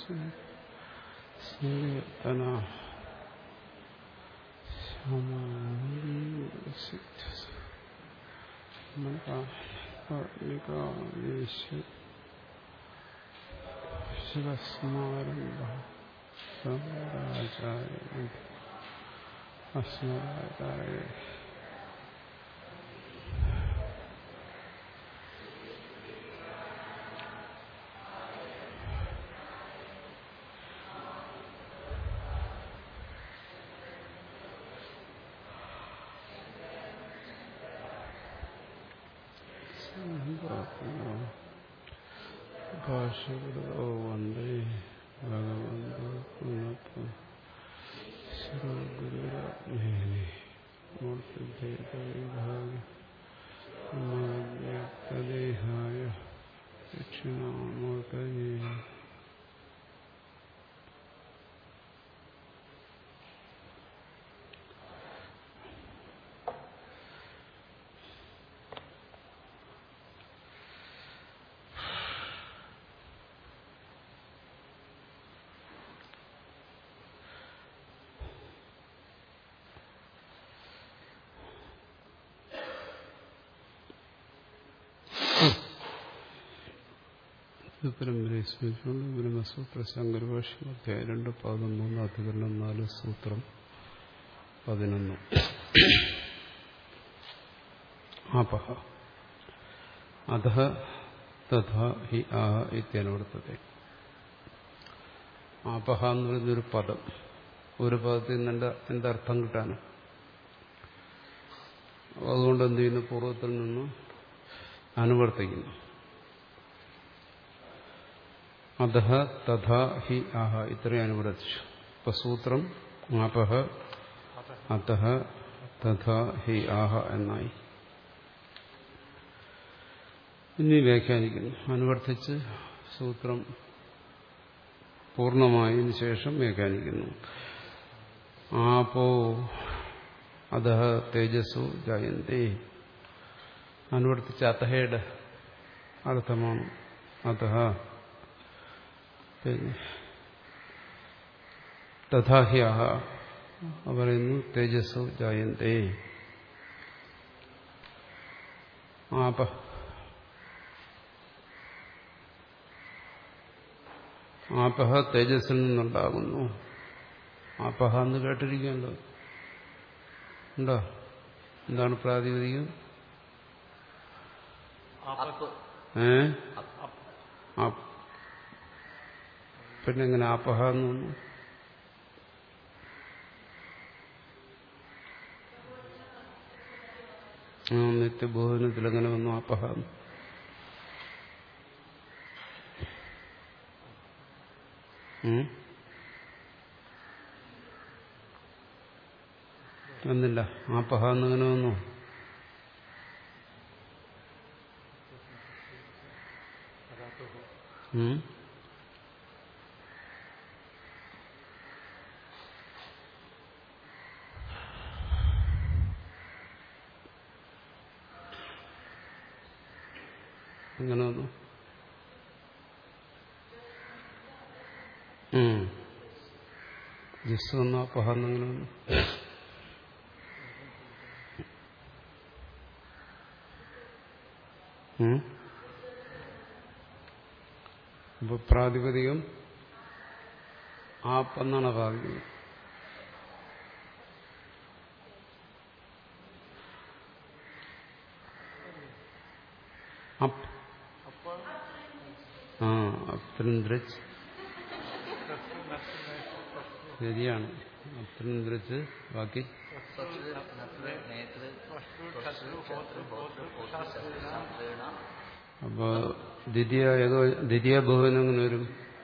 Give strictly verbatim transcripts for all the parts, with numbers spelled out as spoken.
സ്നേഹന ശിവസ്മാരംഭ ശങ്കരാചാര്യ അസ്മരാചാര്യ ഭാഷകൃതോ വന്ദേ ഭഗവന്തോ പുനഃ സർവഗുരുരാജ്ഞേന മൂർത്തിഭേദവിഭാഗ ദക്ഷിണാമൂർത്തയേ പരമ്പരയെ സ്മരിച്ചുകൊണ്ട് ബ്രഹ്മസൂത്ര ശങ്കരഭാഷ്യം അധ്യായം രണ്ട് പാദം മൂന്ന് അധികരണം നാല് സൂത്രം പതിനൊന്ന്. ആപഹ അധഃ തഥാ ഹി ആഹ ഇത്യനുവർത്തത്തെ. ആപഹ എന്ന് പറയുന്നൊരു പദം, ഒരു പദത്തിൽ നിന്ന് എന്താ അർത്ഥം കിട്ടാനും, അതുകൊണ്ട് എന്ത് ചെയ്യുന്നു, പൂർവ്വത്തിൽ നിന്ന് അനുവർത്തിക്കുന്നു. അധഃ തഥാ ഹി ആഹ ഇത്രയും അനുവർത്തിച്ചു. ഇപ്പൊ സൂത്രം ആപഹ അധഃ തഥാ ഹി ആഹ എന്നായി. ഇനി വ്യാഖ്യാനിക്കുന്നു. അനുവർത്തിച്ച് സൂത്രം പൂർണ്ണമായതിനു ശേഷം വ്യാഖ്യാനിക്കുന്നു. ആപോ അധഃ തേജസ്സു ജായന്തേ. അനുവർത്തിച്ച അധയുടെ അർത്ഥമാണ് അധഃ. പിന്നെ തഥാഹ്യാഹ പറയുന്നു തേജസ്സു ജായന്തേ. ആപ ആപഹ തേജസ്സിൽ നിന്നുണ്ടാകുന്നു. ആപഹ എന്ന് കേട്ടിരിക്കുമല്ലോ, ഉണ്ടോ? എന്താണ് പ്രാതിപതികം? ഏ പിന്നെ എങ്ങനെ ആപഹ എന്ന് വന്നു? ആ നിത്യബോധനത്തിൽ എങ്ങനെ വന്നു ആപഹ? എന്നില്ല, ആപഹ എന്നിങ്ങനെ വന്നു. എങ്ങനെ വന്നു? ജസ് വന്നു ആപഹ എന്നിങ്ങനെ വന്നു. അപ്പൊ പ്രാതിപതികം ആപ്പ് എന്നാണ് പ്രാതിപതികം. അപ്പ് ആ അപ്തൃന്ദ്രച്ച് ശരിയാണ്. അപ്തൃന്ദ്രച്ച് ബാക്കി അപ്പൊ ദ്വിതീയ ഏതോ ദ്വിതീയ ബഹുവനം എങ്ങനെ വരും?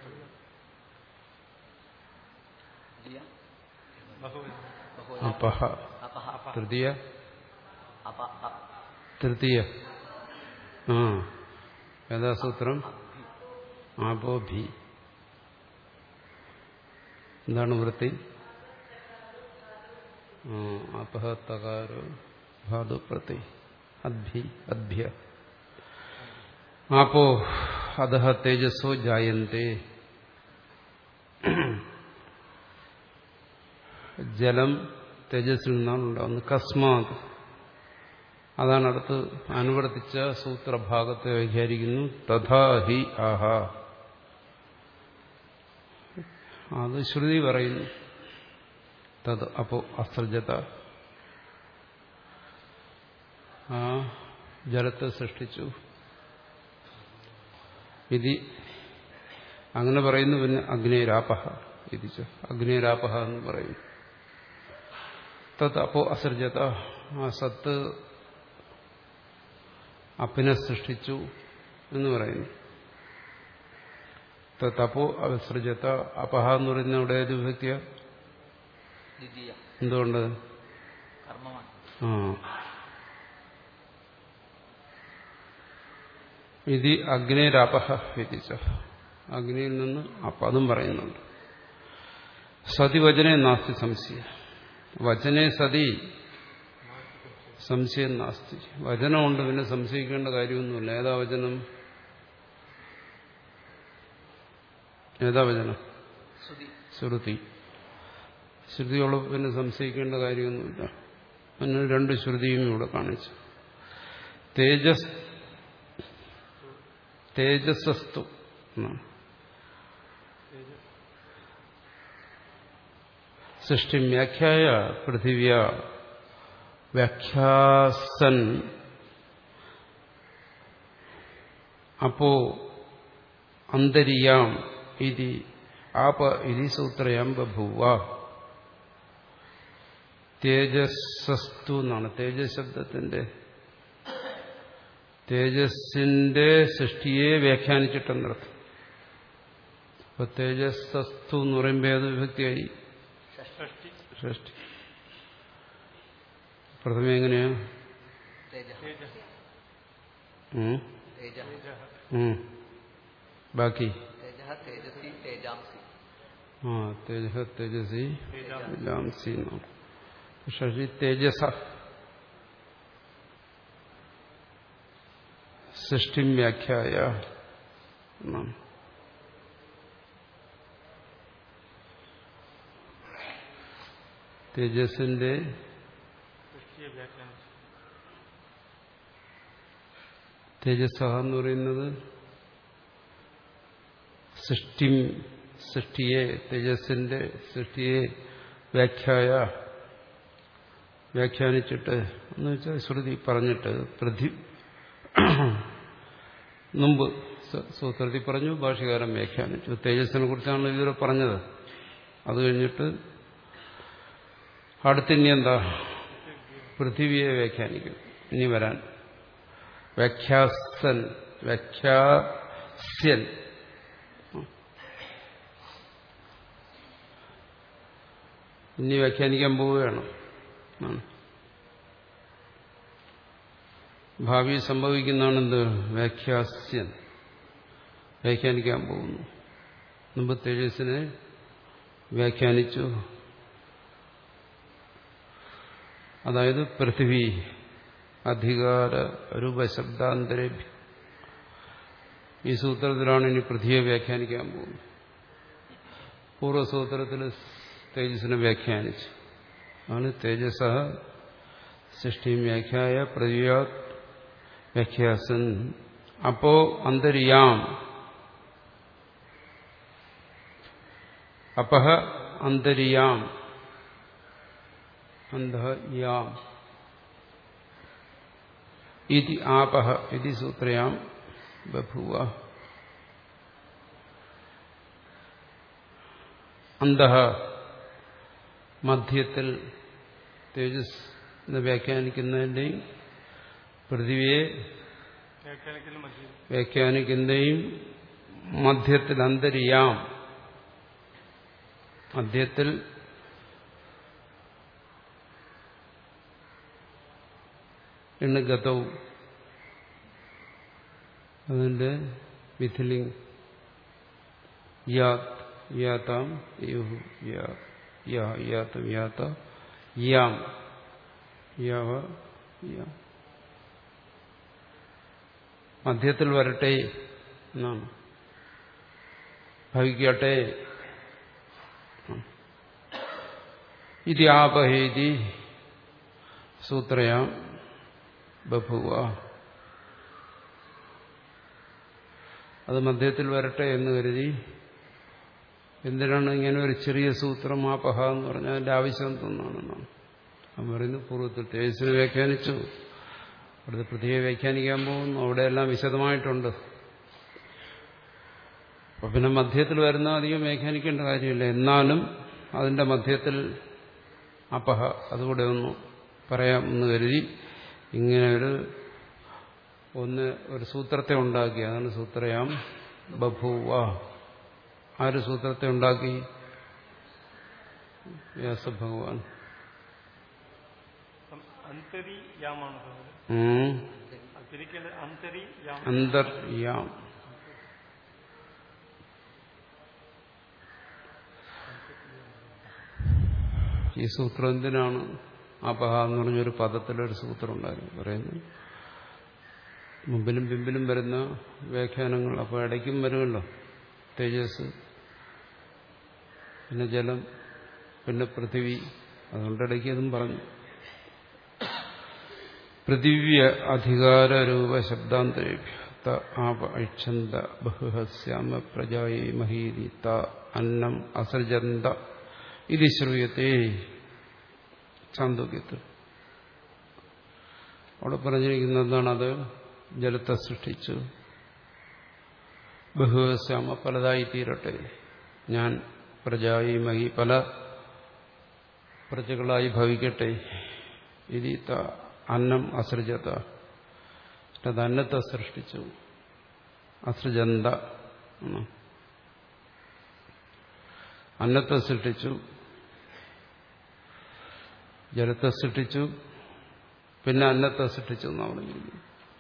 അപഹ. തൃതീയ തൃതീയ ആ ഏതാ സൂത്രം? ആപോ ഭി. എന്താണ് വൃത്തി? അപഹ തകാരോ ധാതു പ്രതി അദ്ഭി അദ്ഭ്യ. ആപോ അധഃ തേജസ്സോ ജായന്തേ. ജലം തേജസ്സിൽ നിന്നാണ് ഉണ്ടാകുന്നത്. കസ്മാത് അതാണ് അടുത്ത് അനുവർത്തിച്ച സൂത്രഭാഗത്തെ വ്യാഖ്യാനിക്കുന്നു. തഥാ ഹി ആഹ, അത് ശ്രുതി പറയുന്നു. തത് അപ്പോ അസൃജത, ആ ജലത്തെ സൃഷ്ടിച്ചു. ഇത് അങ്ങനെ പറയുന്നു. പിന്നെ അഗ്നേരാപഹ ഇതിച്ച് അഗ്നേരാപഹ എന്ന് പറയും. തത് അപ്പോ അസൃജത, ആ സത്ത് അപ്പിനെ സൃഷ്ടിച്ചു എന്ന് പറയുന്നു. തപ്പോ അസൃജത, അപഹ എന്ന് പറയുന്ന ഇവിടെ ഏത് വിഭക്തിയ? എന്തുകൊണ്ട്? ആ ഇത് അഗ്നേരാപഹ വിധിച്ച, അഗ്നിയിൽ നിന്ന് അപ്പം അതും പറയുന്നുണ്ട്. സതി വചനേ നാസ്തി സംശയ, വചനേ സതി സംശയം നാസ്തി. വചനമുണ്ട്, പിന്നെ സംശയിക്കേണ്ട കാര്യമൊന്നുമില്ല. ഏതാ വചനം? ഏതാ വചനം? ശ്രുതി. ശ്രുതിയോട് പിന്നെ സംശയിക്കേണ്ട കാര്യമൊന്നുമില്ല. അങ്ങനെ രണ്ട് ശ്രുതിയും ഇവിടെ കാണിച്ചു. തേജസ് തേജസ്സസ്തു എന്നാണ്. സൃഷ്ടി വ്യാഖ്യായ പൃഥിവ്യ വ്യാഖ്യാസൻ അപ്പോ അന്തരിയാം ഇതി ആപ ഇതി സൂത്രയാം ബഭൂവ. തേജസ്സസ്തു എന്നാണ് തേജസ് ശബ്ദത്തിന്റെ. തേജസ്സിന്റെ സൃഷ്ടിയെ വ്യാഖ്യാനിച്ചിട്ടെന്നർത്ഥം. അപ്പൊ തേജസ്സസ്തു എന്ന് പറയുമ്പോൾ ഏത് വിഭക്തിയായി? ഷഷ്ടി. പ്രഥമ എങ്ങനെയാ? ബാക്കി ആ തേജ തേജസി തേജാംസി എന്നാണ്. ഷഷി തേജസ സൃഷ്ടി വ്യാഖ്യായ എന്നാണ്. തേജസ്സിന്റെ തേജസ്സ എന്ന് പറയുന്നത് സൃഷ്ടി സൃഷ്ടിയെ തേജസ്സിന്റെ സൃഷ്ടിയെ വ്യാഖ്യായ വ്യാഖ്യാനിച്ചിട്ട് എന്ന് വെച്ചാൽ ശ്രുതി പറഞ്ഞിട്ട് പൃഥി മുമ്പ് സൂത്രത്തിൽ പറഞ്ഞു, ഭാഷ്യകാരൻ വ്യാഖ്യാനിച്ചു. തേജസ്സിനെ കുറിച്ചാണ് ഇതുവരെ പറഞ്ഞത്. അത് കഴിഞ്ഞിട്ട് അടുത്തിനി എന്താ? പൃഥിവിയെ വ്യാഖ്യാനിക്കും. ഇനി വരാൻ വ്യാഖ്യാസൻ വ്യാഖ്യാസ്യൻ ഇനി വ്യാഖ്യാനിക്കാൻ പോവുകയാണ്. ഭാവി സംഭവിക്കുന്നതാണെന്ത്? വ്യാഖ്യാസ്യൻ വ്യാഖ്യാനിക്കാൻ പോകുന്നു. മുമ്പ് തേജസ്സിനെ വ്യാഖ്യാനിച്ചു. അതായത് പൃഥിവി അധികാര രൂപശബ്ദാന്തരേ. ഈ സൂത്രത്തിലാണ് ഇനി പൃഥ്വിയെ വ്യാഖ്യാനിക്കാൻ പോകുന്നത്. പൂർവ്വസൂത്രത്തിൽ തേജസ്സിനെ വ്യാഖ്യാനിച്ചു. ആണ് തേജസ സൃഷ്ടി വ്യാഖ്യായ പൃഥ്വിയാ വ്യാഖ്യാസൻ. അപ്പോ അന്തര്യാം അപഹ അന്തര്യാം അന്തയാം ഇതി ആപഹ ഇതി സൂത്രയാം ബഭൂവ. അന്തഃ മധ്യത്തിൽ തേജസ് എന്ന് വ്യാഖ്യാനിക്കുന്നതിന്റെയും പൃഥിവിയെ വ്യാഖ്യാനിക്കുന്നതിന്റെയും മധ്യത്തിൽ അന്തര്യാം മധ്യത്തിൽ എണ്ണുഗതവും അതിന്റെ വിധിലിംഗ് യാത് യാതാം യുഹു യാതം യാത യാം യാവ യാം മധ്യത്തിൽ വരട്ടെ എന്നാണ്. ഭവിക്കട്ടെ ഇതി ആപഹേതി സൂത്രയാം ബഭുവ. അത് മധ്യത്തിൽ വരട്ടെ എന്ന് കരുതി. എന്തിനാണ് ഇങ്ങനെ ഒരു ചെറിയ സൂത്രം ആപഹ എന്ന് പറഞ്ഞാൽ അതിന്റെ ആവശ്യം എന്തെന്നാണെന്നാണ് അവൻ പറയുന്നത്. പൂർവ്വത്തിൽ തേജസ്സിനെ വ്യാഖ്യാനിച്ചു, അടുത്ത് പൃഥ്വിയെ വ്യാഖ്യാനിക്കാൻ പോകുന്നു. അവിടെയെല്ലാം വിശദമായിട്ടുണ്ട്. അപ്പൊ പിന്നെ മധ്യത്തിൽ വരുന്ന അധികം വ്യാഖ്യാനിക്കേണ്ട കാര്യമില്ല. എന്നാലും അതിന്റെ മധ്യത്തിൽ അപഹ അതുകൂടെ ഒന്ന് പറയാം എന്ന് കരുതി ഇങ്ങനെ ഒരു ഒന്ന് ഒരു സൂത്രത്തെ ഉണ്ടാക്കി. അതാണ് സൂത്രയാം ബഭൂവ. ആര് സൂത്രത്തെ ഉണ്ടാക്കി? വ്യാസഭഗവാൻ. അന്തർയാം. ഈ സൂത്രം എന്തിനാണ്? അപഹ എന്ന് പറഞ്ഞൊരു പദത്തിലൊരു സൂത്രം ഉണ്ടായിരുന്നു പറയുന്നു. മുമ്പിലും പിമ്പിലും വരുന്ന വ്യാഖ്യാനങ്ങൾ അപ്പോൾ ഇടയ്ക്കും വരുമല്ലോ. തേജസ്, പിന്നെ ജലം, പിന്നെ പൃഥിവി. അതുകൊണ്ട് ഇടയ്ക്ക് അതും പറഞ്ഞു. പൃഥിവ്യ അധികാരൂപ ശബ്ദാന്തരേഭ്യ ആപ ഐക്ഷന്ത ബഹുഹസ്യാമ പ്രജായേ മഹീതി ത അന്നം അസൃജന്ത ഇത് ശ്രൂയത്തെ. ചാന്തോക്യത്തിൽ അവിടെ പറഞ്ഞിരിക്കുന്നത് എന്താണത്? ജലത്തെ സൃഷ്ടിച്ചു. ബഹുവസ്യാമ പലതായി തീരട്ടെ. ഞാൻ പ്രജായി മഹി പല പ്രജകളായി ഭവിക്കട്ടെ. ഇതി ത അന്നം അസൃജത. അത് അന്നത്തെ സൃഷ്ടിച്ചു. അസൃജന്ത അന്നത്തെ സൃഷ്ടിച്ചു, ജലത്തെ സൃഷ്ടിച്ചു, പിന്നെ അന്നത്തെ സൃഷ്ടിച്ചു എന്നാണ് പറഞ്ഞിരിക്കുന്നത്.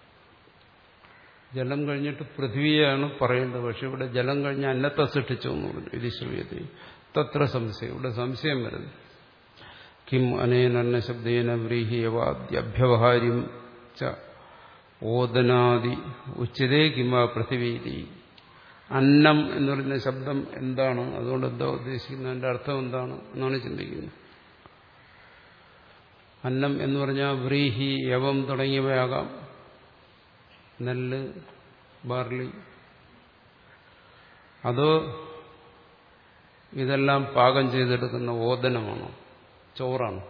ജലം കഴിഞ്ഞിട്ട് പൃഥ്വിയെയാണ് പറയേണ്ടത്. പക്ഷെ ഇവിടെ ജലം കഴിഞ്ഞ് അന്നത്തെ സൃഷ്ടിച്ചു എന്ന് പറഞ്ഞു. ഇത് ശ്രൂയത്തെ. തത്ര സംശയം. ഇവിടെ സംശയം വരുന്നു. കിം അനേന ശബ്ദേന വ്രീഹിയവാദ്യഭ്യവഹാര്യം ച ഓദനാദി ഉച്ചതേ കിംവ പൃഥിവീതി. അന്നം എന്ന് പറയുന്ന ശബ്ദം എന്താണ്? അതുകൊണ്ട് എന്താ ഉദ്ദേശിക്കുന്നത്? അതിന്റെ അർത്ഥം എന്താണ് എന്നാണ് ചിന്തിക്കുന്നത്. അന്നം എന്ന് പറഞ്ഞാൽ വ്രീഹി, യവം തുടങ്ങിയവയാകാം. നെല്ല്, ബാർലി. അതോ ഇതെല്ലാം പാകം ചെയ്തെടുക്കുന്ന ഓദനമാണോ, ചോറാണോ?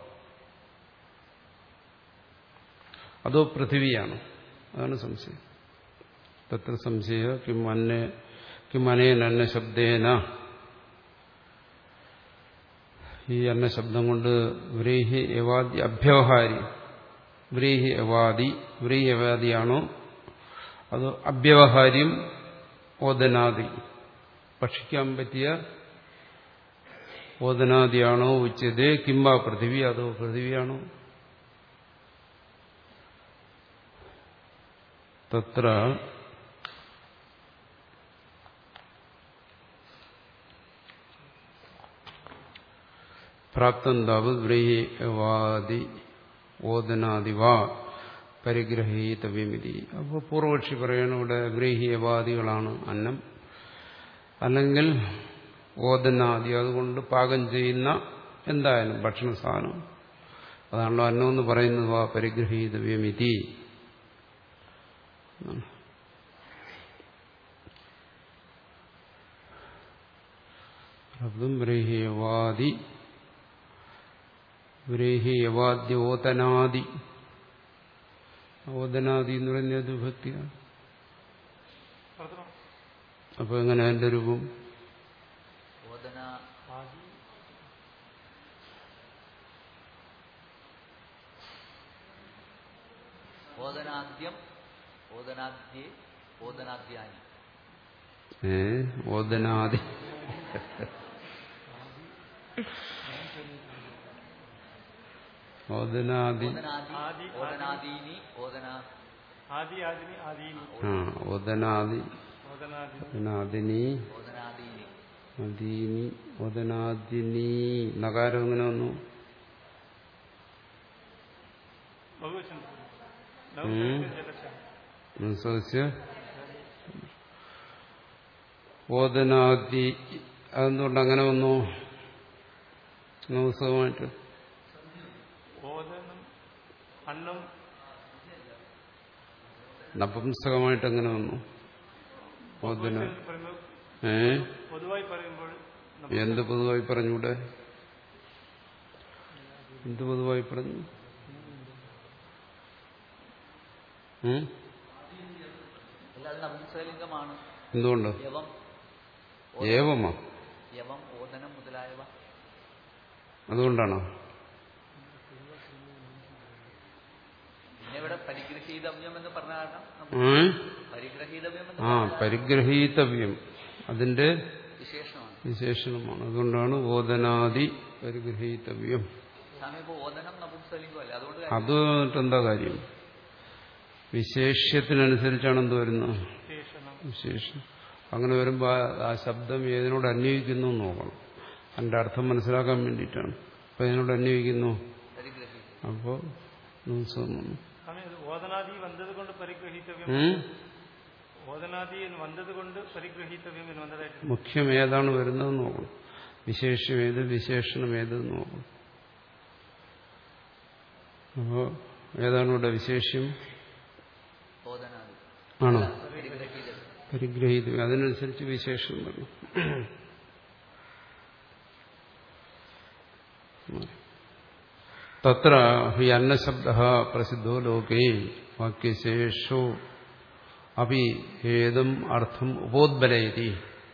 അതോ പൃഥിവിയാണോ? അതാണ് സംശയം. തത്ര സംശയ കിം അന്നേ കിം അനേന അന്ന ശബ്ദേന. ഈ അന്ന ശബ്ദം കൊണ്ട് വ്രീഹി യവാദി അഭ്യവഹാരി. വ്രീഹി യവാദി വ്രീഹി യവാദിയാണോ അതോ അഭ്യവഹാര്യം ഓദനാദി ഭക്ഷിക്കാൻ പറ്റിയ ഓദനാദിയാണോ? ഉച്ചതേ കിംബ പൃഥിവി. അതോ പൃഥിവിയാണോ? തത്ര പ്രാപ്തം താവത് വ്രീഹിവാദി ഓദനാദി വാ പരിഗ്രഹീതവ്യമിതി. അപ്പോൾ പൂർവപക്ഷി പറയണം ഇവിടെ വ്രീഹിയവാദികളാണ് അന്നം, അല്ലെങ്കിൽ ഓദനാദി അതുകൊണ്ട് പാകം ചെയ്യുന്ന എന്തായാലും ഭക്ഷണ സാധനം അതാണല്ലോ അന്നം എന്ന് പറയുന്നത്. വാ പരിഗ്രഹീതവ്യമിതി. വ്രീഹിയവാദി വ്രീഹിയവാദ്യ ഓദനാദി. ഓദനാദി എന്ന് പറയുന്നത് വിഭക്തിയാണ്. അപ്പൊ എങ്ങനെ അതിന്റെ രൂപം? ഏ ഓദനാദി ഓദനാദി ഓദനാദി ഓദനാദിനി അദീനി ഓദനാദിനി. നകാരം എങ്ങനെ വന്നു? ഓദനാദി. അതെന്തുകൊണ്ട് അങ്ങനെ വന്നു? നവസമായിട്ട് നപുംസകമായിട്ട് എങ്ങനെ വന്നു? ഓദന ഏ എന്ത് പൊതുവായി പറഞ്ഞൂടെ? എന്ത് പൊതുവായി പറഞ്ഞു? എന്തുകൊണ്ട്? ഏവമാ അതുകൊണ്ടാണോ? ആ പരിഗ്രഹീതവ്യം അതിന്റെ വിശേഷണമാണ്. അതുകൊണ്ടാണ് ഓദനാദി പരിഗ്രഹീതവ്യം. അത് എന്താ കാര്യം? വിശേഷ്യത്തിനനുസരിച്ചാണ് എന്ത് വരുന്നത്? വിശേഷണം. അങ്ങനെ വരുമ്പോ ആ ശബ്ദം ഏതിനോട് അന്വയിക്കുന്നു എന്ന് നോക്കണം. അതിന്റെ അർത്ഥം മനസ്സിലാക്കാൻ വേണ്ടിയിട്ടാണ്. അപ്പൊ ഏതിനോട് അന്വയിക്കുന്നു? അപ്പോ മുഖ്യം ഏതാണ് വരുന്നത് നോക്കണം. വിശേഷം ഏത്, വിശേഷണം ഏത് നോക്കണം. അപ്പോ ഏതാണ് ഇവിടെ വിശേഷ്യം? ആണോ? പരിഗ്രഹീത. അതിനനുസരിച്ച് വിശേഷം വരണം. തത്ര ഹി അന്നശബ്ദഃ പ്രസിദ്ധോ ലോകേ വാക്യശേഷോ അപി ഏതും അർത്ഥം ഉപോദ്ബലയതി.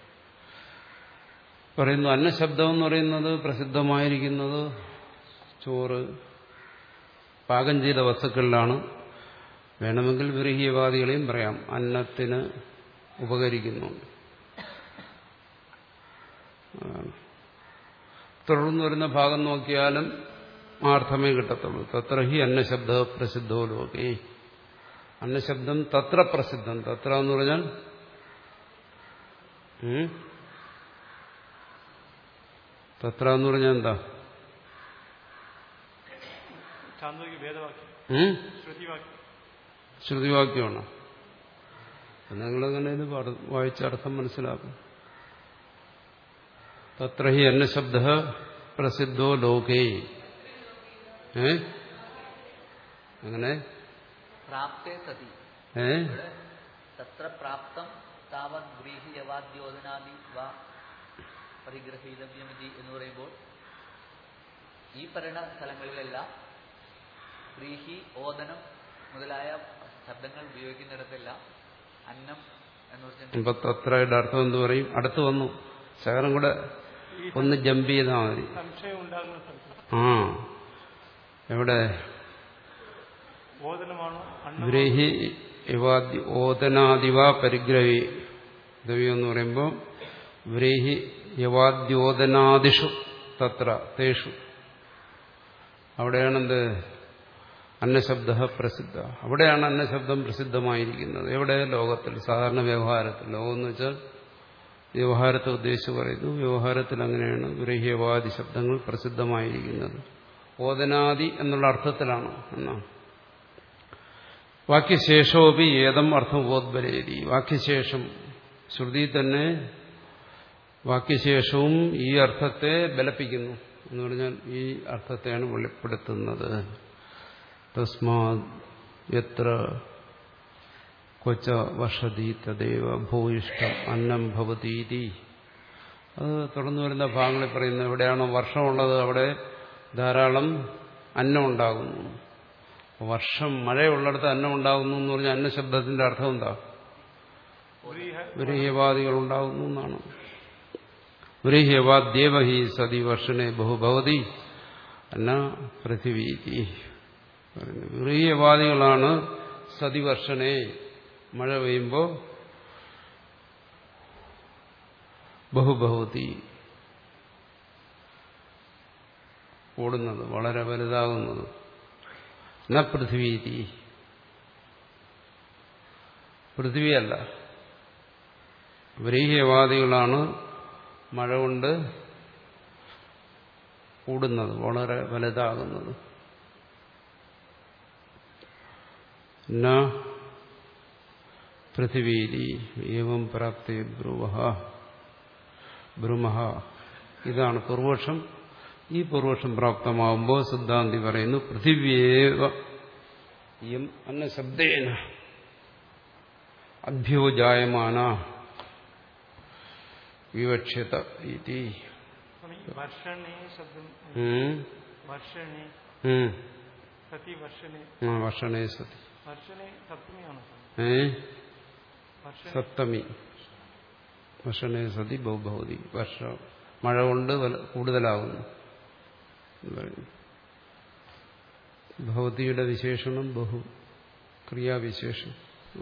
പറയുന്നു അന്നശബ്ദം എന്ന് പറയുന്നത് പ്രസിദ്ധമായിരിക്കുന്നത് ചോറ്, പാകം ചെയ്ത വസ്തുക്കളിലാണ്. വേണമെങ്കിൽ വിരഹീയവാദികളെയും പറയാം, അന്നത്തിന് ഉപകരിക്കുന്നുണ്ട്. തുടർന്ന് വരുന്ന ഭാഗം നോക്കിയാലും ആ അർത്ഥമേ കിട്ടത്തുള്ളൂ. തത്ര ഹി അന്നശബ്ദ പ്രസിദ്ധോ ലോകേ. അന്നശബ്ദം തത്ര പ്രസിദ്ധം. തത്ര എന്ന് പറഞ്ഞാൽ തത്ര എന്ന് പറഞ്ഞാൽ എന്താ? ശ്രുതിവാക്യമാണ്. നിങ്ങളെങ്ങനെ ഇത് വായിച്ച അർത്ഥം മനസ്സിലാക്കും. തത്ര ഹി അന്നശബ്ദ പ്രസിദ്ധോ ലോകേ. ഏ അങ്ങനെ ഏ എന്ന് പറയുമ്പോൾ ഈ പറയുന്ന സ്ഥലങ്ങളിലെല്ലാം വ്രീഹി, ഓദനം മുതലായ ശബ്ദങ്ങൾ ഉപയോഗിക്കുന്നിടത്തെല്ലാം അന്നം എന്ന് തത്രയുടെ അർത്ഥം എന്ത് പറയും? അടുത്ത് വന്നു. ശകലം കൂടെ ഒന്ന് ജമ്പ് ചെയ്താൽ മതി. ആ എവിടെ? വ്രീഹി ഓദനാദിവ പരിഗ്രഹി ദ്രവ്യം എന്ന് പറയുമ്പോൾ വ്രീഹി യവാദ്യോദനാദിഷു തത്ര തേഷു അവിടെയാണെന്ത് അന്നശബ്ദ പ്രസിദ്ധ. അവിടെയാണ് അന്നശബ്ദം പ്രസിദ്ധമായിരിക്കുന്നത്. എവിടെ? ലോകത്തിൽ, സാധാരണ വ്യവഹാരത്തിൽ. ലോകം എന്ന് വെച്ചാൽ വ്യവഹാരത്തെ ഉദ്ദേശിച്ച് പറയുന്നു. വ്യവഹാരത്തിൽ അങ്ങനെയാണ് വ്രീഹ്യവാദി ശബ്ദങ്ങൾ പ്രസിദ്ധമായിരിക്കുന്നത്. ഓദനാദി എന്നുള്ള അർത്ഥത്തിലാണ് എന്നാണ്. വാക്യശേഷോപി ഏതം അർത്ഥം ഉപോദ്ബലേതി. വാക്യശേഷം ശ്രുതി തന്നെ വാക്യശേഷവും ഈ അർത്ഥത്തെ ബലപ്പിക്കുന്നു എന്ന് പറഞ്ഞാൽ ഈ അർത്ഥത്തെയാണ് വെളിപ്പെടുത്തുന്നത്. തസ്മാത് യത്ര ക്വച വഷതി തദേവ ഭൂയിഷ്ടം അന്നം ഭവതീതി. അത് തുടർന്ന് വരുന്ന ഭാഗങ്ങളിൽ പറയുന്നത് എവിടെയാണോ വർഷമുള്ളത് അവിടെ ധാരാളം അന്നം ഉണ്ടാകുന്നു. വർഷം മഴയുള്ളിടത്ത് അന്നം ഉണ്ടാകുന്നു എന്ന് പറഞ്ഞാൽ അന്നശബ്ദത്തിന്റെ അർത്ഥം എന്താ? വ്രീഹ്യവാദികൾ ഉണ്ടാകുന്നു എന്നാണ്. വ്രീഹ്യവാദ്യേവഹി സതി വർഷനെ ബഹുഭവതി അന്ന പൃഥിവീതി. വ്രീഹ്യവാദികളാണ് സതിവർഷനെ മഴ പെയ്യുമ്പോൾ ബഹുഭവതി കൂടുന്നത്, വളരെ വലുതാകുന്നത്. ന പൃഥിവീതി, പൃഥിവിയല്ല. വ്രീഹ്യവാദികളാണ് മഴ കൊണ്ട് കൂടുന്നത്, വളരെ വലുതാകുന്നത്. ന പൃഥിവീതി ഏവം പ്രാപ്തേ ബ്രുവഹ ബ്രുമഹ. ഇതാണ് പൂർവക്ഷം. ഈ പൂർവക്ഷം പ്രാപ്തമാകുമ്പോൾ സിദ്ധാന്തി പറയുന്നു പൃഥിവ്യേവ ഇയം അന്നശബ്ദേന അഭ്യോജായമാന വിവക്ഷ്യത ഇതി. വർഷണേ ശബ്ദം വർഷണേ സതി വർഷണേ വർഷണേ സതി വർഷണേ സപ്തമിയാണോ? ഏ സപ്തമി. വർഷണേ സതി ബഹുഭവതി. വർഷ മഴ കൊണ്ട് കൂടുതലാകുന്നു. ഭവതിയുടെ വിശേഷണം ബഹു ക്രിയാവിശേഷം.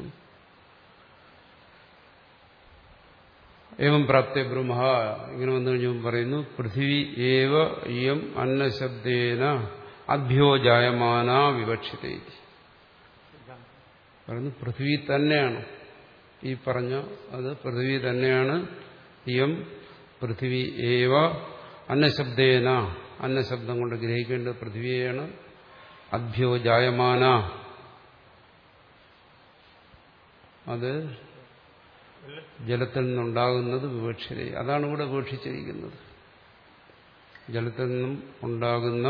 ഏവം പ്രാപ്തേ ബ്രഹ്മ. ഇങ്ങനെ വന്നു കഴിഞ്ഞാൽ പറയുന്നു പൃഥിവി ഏവ ഇയം അന്നശബ്ദേന അഭ്യോജായമാന വിവക്ഷിതേ. പറയുന്നു പൃഥിവി തന്നെയാണ് ഈ പറഞ്ഞ അത് പൃഥിവി തന്നെയാണ്. ഇയം പൃഥിവി ഏവ അന്നശബ്ദേന അന്നശബ്ദം കൊണ്ട് ഗ്രഹിക്കേണ്ടത് പൃഥിവിയെയാണ്. അഭ്യോജായമാന അത് ജലത്തിൽ നിന്നുണ്ടാകുന്നത് വിവക്ഷിത. അതാണ് ഇവിടെ വിവക്ഷിച്ചിരിക്കുന്നത്. ജലത്തിൽ നിന്നും ഉണ്ടാകുന്ന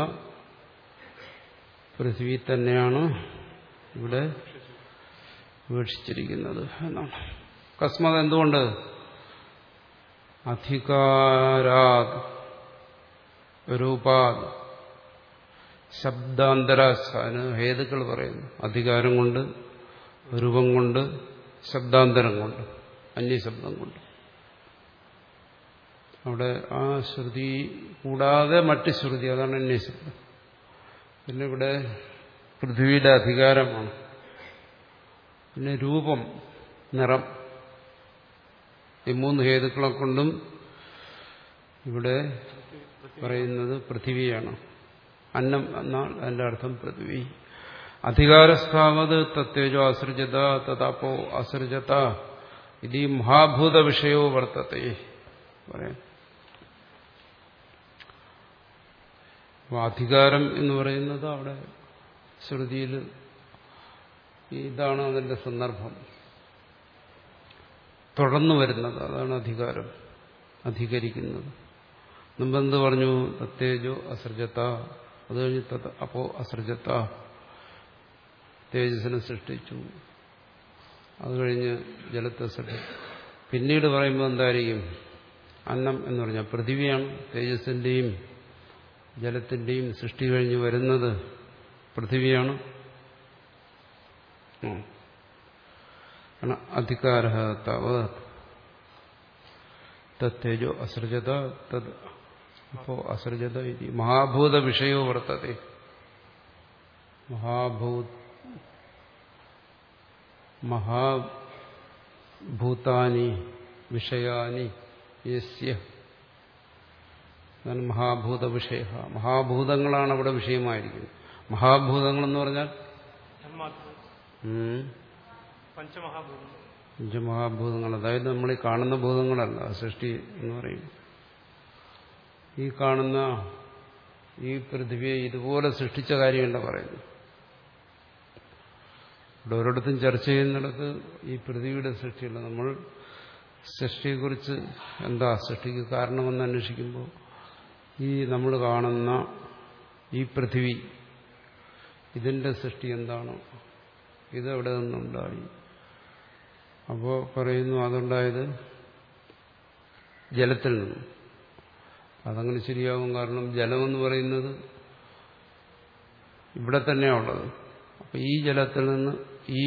പൃഥ്വി തന്നെയാണ് ഇവിടെ വിവക്ഷിച്ചിരിക്കുന്നത് എന്നാണ്. കസ്മത് എന്തുകൊണ്ട്? അധികാരാത് രൂപാത് ശബ്ദാന്തരാസ്ഥാന ഹേതുക്കൾ പറയുന്നു. അധികാരം കൊണ്ട്, രൂപം കൊണ്ട്, ശബ്ദാന്തരം കൊണ്ട്, അന്യശബ്ദം കൊണ്ട്. അവിടെ ആ ശ്രുതി കൂടാതെ മറ്റ് ശ്രുതി, അതാണ് അന്യശബ്ദം. പിന്നെ ഇവിടെ പൃഥ്വിയുടെ അധികാരമാണ്. പിന്നെ രൂപം, നിറം, ഈ മൂന്ന് ഹേതുക്കളെ കൊണ്ടും ഇവിടെ പറയുന്നത് പൃഥ്വിയാണ്. അന്നം എന്നാൽ അതിന്റെ അർത്ഥം പൃഥ്വി. അധികാരസ്ഥാവത് തത്തേജോ അസൃജത തഥാപോ അസൃജത ഇത് മഹാഭൂത വിഷയോ വർത്തത്തെ പറയാം. അപ്പോൾ അധികാരം എന്ന് പറയുന്നത് അവിടെ ശ്രുതിയിൽ ഇതാണ് അതിന്റെ സന്ദർഭം, തുടർന്നു വരുന്നത്. അതാണ് അധികാരം, അധികരിക്കുന്നത്. മുമ്പെന്ത് പറഞ്ഞു? തത്തേജോ അസൃജത, അത് കഴിഞ്ഞ് തത് അപ്പോ അസൃജത, തേജസ്സിനെ സൃഷ്ടിച്ചു, അത് കഴിഞ്ഞ് ജലത്തെ സൃഷ്ടിച്ചു. പിന്നീട് പറയുമ്പോൾ എന്തായിരിക്കും? അന്നം എന്ന് പറഞ്ഞാൽ പൃഥിവിയാണ്. തേജസ്സിന്റെയും ജലത്തിന്റെയും സൃഷ്ടി കഴിഞ്ഞ് വരുന്നത് പൃഥിവിയാണ്. അധികാര താവത് തത്തേജോ അസൃജത തത് അപ്പോ അസൃജത ഇതി മഹാഭൂത വിഷയോ വർത്തത്തെ. മഹാഭൂത മഹാഭൂതാനി വിഷയാനി യസ്യ മഹാഭൂത വിഷയ. മഹാഭൂതങ്ങളാണ് അവിടെ വിഷയമായിരിക്കുന്നത്. മഹാഭൂതങ്ങളെന്ന് പറഞ്ഞാൽ പഞ്ചമഹാഭൂതങ്ങൾ, അതായത് നമ്മൾ ഈ കാണുന്ന ഭൂതങ്ങളല്ല. സൃഷ്ടി എന്ന് പറയും ഈ കാണുന്ന ഈ പൃഥ്വിയെ ഇതുപോലെ സൃഷ്ടിച്ച കാര്യമല്ല പറയുന്നു. ഇവിടെ ഒരിടത്തും ചർച്ച ചെയ്യുന്നിടത്ത് ഈ പൃഥ്വിയുടെ സൃഷ്ടിയല്ല. നമ്മൾ സൃഷ്ടിയെക്കുറിച്ച് എന്താ സൃഷ്ടിക്ക് കാരണമെന്ന് അന്വേഷിക്കുമ്പോൾ ഈ നമ്മൾ കാണുന്ന ഈ പൃഥ്വി, ഇതിന്റെ സൃഷ്ടി എന്താണ്, ഇതെവിടെ നിന്നുണ്ടായി? അപ്പോൾ പറയുന്നു അതുണ്ടായത് ജലത്തിൽ നിന്നും. അതങ്ങനെ ശരിയാവും. കാരണം ജലമെന്ന് പറയുന്നത് ഇവിടെ തന്നെയാണുള്ളത്. അപ്പം ഈ ജലത്തിൽ നിന്ന് ഈ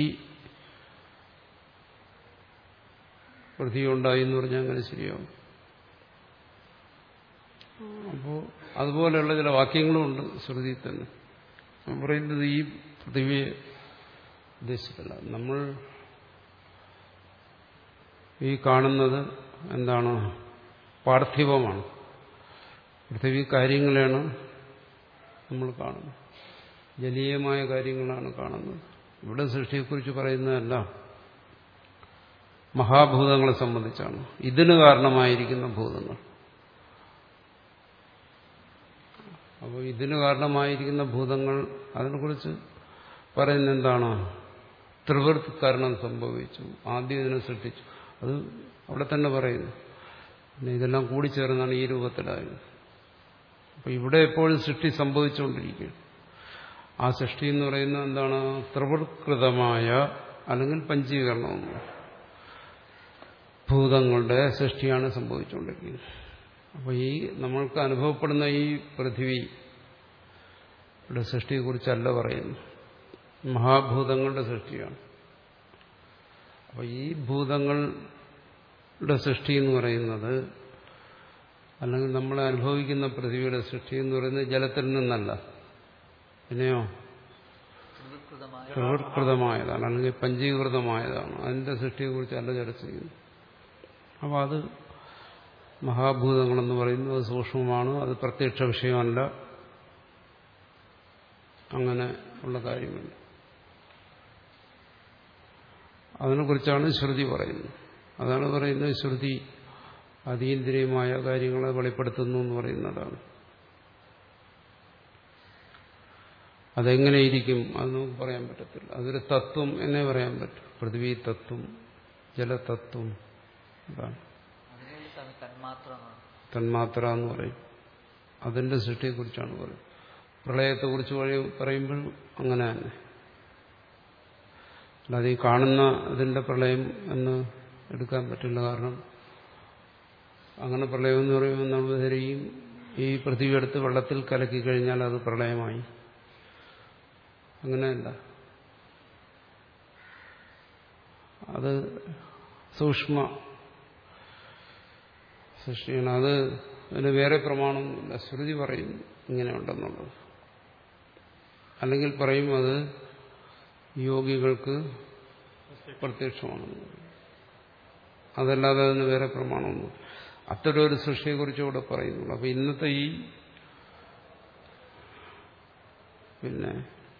പൃഥ്വി ഉണ്ടായി എന്ന് പറഞ്ഞാൽ അങ്ങനെ ശരിയാവും. അപ്പോൾ അതുപോലെയുള്ള ചില വാക്യങ്ങളും ഉണ്ട് ശ്രുതി തന്നെ. പറയുന്നത് ഈ പൃഥ്വിയെ ഉദ്ദേശിച്ചിട്ടില്ല. നമ്മൾ ഈ കാണുന്നത് എന്താണ്? പാർത്ഥിവമാണ്. പൃഥ്വി കാര്യങ്ങളാണ് നമ്മൾ കാണുന്നത്, ജലീയമായ കാര്യങ്ങളാണ് കാണുന്നത്. ഇവിടെ സൃഷ്ടിയെക്കുറിച്ച് പറയുന്നതല്ല, മഹാഭൂതങ്ങളെ സംബന്ധിച്ചാണ്. ഇതിന് കാരണമായിരിക്കുന്ന ഭൂതങ്ങൾ. അപ്പോൾ ഇതിന് കാരണമായിരിക്കുന്ന ഭൂതങ്ങൾ, അതിനെക്കുറിച്ച് പറയുന്നത് എന്താണ്? ത്രിവൃത്ത് കാരണം സംഭവിച്ചു, ആദ്യം ഇതിനെ സൃഷ്ടിച്ചു. അത് അവിടെ തന്നെ പറയുന്നു. പിന്നെ ഇതെല്ലാം കൂടിച്ചേർന്നാണ് ഈ രൂപത്തിലായത്. അപ്പം ഇവിടെ എപ്പോഴും സൃഷ്ടി സംഭവിച്ചുകൊണ്ടിരിക്കുകയാണ്. ആ സൃഷ്ടി എന്ന് പറയുന്നത് എന്താണ്? ത്രിവൃത്കൃതമായ അല്ലെങ്കിൽ പഞ്ചീകരണമെന്ന്. ഭൂതങ്ങളുടെ സൃഷ്ടിയാണ് സംഭവിച്ചുകൊണ്ടിരിക്കുന്നത്. അപ്പോൾ ഈ നമ്മൾക്ക് അനുഭവപ്പെടുന്ന ഈ പൃഥ്വിയുടെ സൃഷ്ടിയെക്കുറിച്ചല്ല പറയുന്നു, മഹാഭൂതങ്ങളുടെ സൃഷ്ടിയാണ്. അപ്പോൾ ഈ ഭൂതങ്ങളുടെ സൃഷ്ടി എന്ന് പറയുന്നത്, അല്ലെങ്കിൽ നമ്മൾ അനുഭവിക്കുന്ന പൃഥ്വിയുടെ സൃഷ്ടി എന്ന് പറയുന്നത് ജലത്തിൽ നിന്നല്ല, പിന്നെയോ പ്രകൃതമായതാണ്, അല്ലെങ്കിൽ പഞ്ചീകൃതമായതാണ്. അതിന്റെ സൃഷ്ടിയെക്കുറിച്ചല്ല ചർച്ച ചെയ്യുന്നു. അപ്പോൾ അത് മഹാഭൂതങ്ങളെന്ന് പറയുന്നത് അത് സൂക്ഷ്മമാണ്, അത് പ്രത്യക്ഷ വിഷയമല്ല, അങ്ങനെ ഉള്ള കാര്യമില്ല. അതിനെക്കുറിച്ചാണ് ശ്രുതി പറയുന്നത്. അതാണ് പറയുന്നത് ശ്രുതി അതീന്ദ്രിയമായ കാര്യങ്ങളെ വെളിപ്പെടുത്തുന്നു എന്ന് പറയുന്നതാണ്. അതെങ്ങനെയിരിക്കും അത് നമുക്ക് പറയാൻ പറ്റത്തില്ല. അതൊരു തത്വം എന്നേ പറയാൻ പറ്റും. പൃഥ്വി തത്വം, ജലതത്വം, അതാണ് തന്മാത്ര എന്ന് പറയും. അതിന്റെ സൃഷ്ടിയെക്കുറിച്ചാണ് പറയുന്നത്. പ്രളയത്തെക്കുറിച്ച് പറയുമ്പോൾ അങ്ങനെ തന്നെ. അല്ലാതെ ഈ കാണുന്ന ഇതിന്റെ പ്രളയം എന്ന് എടുക്കാൻ പറ്റില്ല. കാരണം അങ്ങനെ പ്രളയം എന്ന് പറയുമ്പോൾ നമ്മൾ ധരിക്കും ഈ പൃഥ്വി എടുത്ത് വെള്ളത്തിൽ കലക്കി കഴിഞ്ഞാൽ അത് പ്രളയമായി. അങ്ങനെയല്ല, അത് സൂക്ഷ്മ സൃഷ്ടിയാണ്. അത് അതിന് വേറെ പ്രമാണമൊന്നുമില്ല. ശ്രുതി പറയും ഇങ്ങനെ ഉണ്ടെന്നുള്ളത്. അല്ലെങ്കിൽ പറയും അത് യോഗികൾക്ക് പ്രത്യക്ഷമാണെന്ന് പറയും. അതല്ലാതെ അതിന് വേറെ പ്രമാണമൊന്നും. അത്തരം ഒരു സൃഷ്ടിയെക്കുറിച്ച് ഇവിടെ പറയുന്നുള്ളൂ. അപ്പൊ ഇന്നത്തെ ഈ പിന്നെ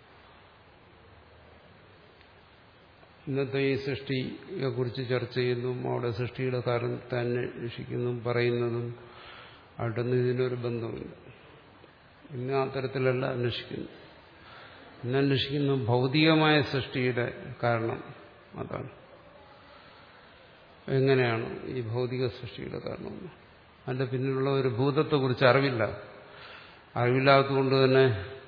ഇന്നത്തെ ഈ സൃഷ്ടിയെക്കുറിച്ച് ചർച്ച ചെയ്യുന്നതും അവിടെ സൃഷ്ടിയുടെ കാരണത്തെ അന്വേഷിക്കുന്നതും പറയുന്നതും ആയിട്ടൊന്നും ഇതിനൊരു ബന്ധമില്ല. ഇന്ന് ആ തരത്തിലല്ല അന്വേഷിക്കുന്നു. ഇന്ന് അന്വേഷിക്കുന്ന ഭൗതികമായ സൃഷ്ടിയുടെ കാരണം. അതാണ് എങ്ങനെയാണ് ഈ ഭൗതിക സൃഷ്ടിയുടെ കാരണം. അതിന്റെ പിന്നിലുള്ള ഒരു ഭൂതത്തെക്കുറിച്ച് അറിവില്ല. അറിവില്ലാത്തതുകൊണ്ട് തന്നെ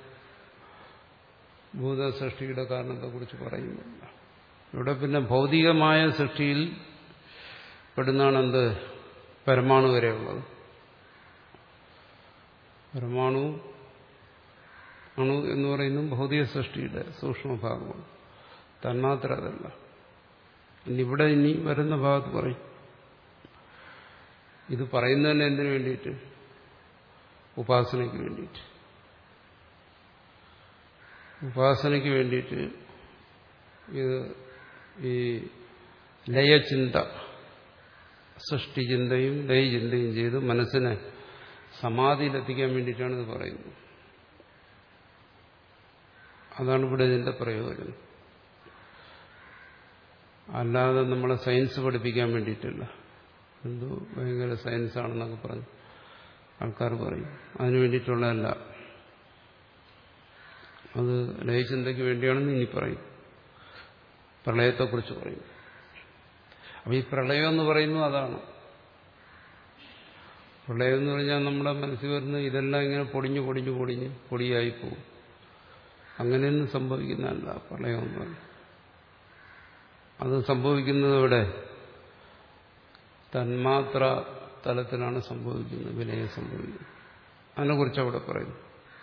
ഭൂതസൃഷ്ടിയുടെ കാരണത്തെക്കുറിച്ച് പറയുന്നില്ല. ഇവിടെ പിന്നെ ഭൗതികമായ സൃഷ്ടിയിൽ പെടുന്നതാണ് എന്ത്? പരമാണു വരെയുള്ളത്. പരമാണു അണു എന്ന് പറയുന്നത് ഭൗതിക സൃഷ്ടിയുടെ സൂക്ഷ്മഭാഗമാണ്. തന്മാത്ര അതല്ല. ഇനിയിവിടെ ഇനി വരുന്ന ഭാഗത്ത് പറയും. ഇത് പറയുന്നതന്നെ എന്തിനു വേണ്ടിയിട്ട്? ഉപാസനയ്ക്ക് വേണ്ടിയിട്ട്. ഉപാസനയ്ക്ക് വേണ്ടിയിട്ട് ഇത് ഈ ലയചിന്ത, സൃഷ്ടിചിന്തയും ലയചിന്തയും ചെയ്ത് മനസ്സിനെ സമാധിയിലെത്തിക്കാൻ വേണ്ടിയിട്ടാണ് ഇത് പറയുന്നത്. അതാണ് ഇവിടെ ഇതിന്റെ പ്രയോജനം. അല്ലാതെ നമ്മളെ സയൻസ് പഠിപ്പിക്കാൻ വേണ്ടിയിട്ടില്ല. എന്തോ ഭയങ്കര സയൻസാണെന്നൊക്കെ പറഞ്ഞു ആൾക്കാർ പറയും. അതിനു വേണ്ടിയിട്ടുള്ളതല്ല. അത് ലയചിന്തയ്ക്ക് വേണ്ടിയാണെന്ന് ഇനി പറയും. പ്രളയത്തെക്കുറിച്ച് പറയും. അപ്പൊ ഈ പ്രളയം എന്ന് പറയുന്നത് അതാണ്. പ്രളയം എന്ന് പറഞ്ഞാൽ നമ്മുടെ മനസ്സിൽ വരുന്ന ഇതെല്ലാം ഇങ്ങനെ പൊടിഞ്ഞു പൊടിഞ്ഞു പൊടിഞ്ഞ് പൊടിയായി പോകും. അങ്ങനെയൊന്നും സംഭവിക്കുന്നതല്ല പ്രളയം എന്ന് പറയും. അത് സംഭവിക്കുന്നത് ഇവിടെ തന്മാത്ര തലത്തിലാണ് സംഭവിക്കുന്നത്, വിലയം സംഭവിക്കുന്നത്. അതിനെക്കുറിച്ച് അവിടെ പറയുന്നു.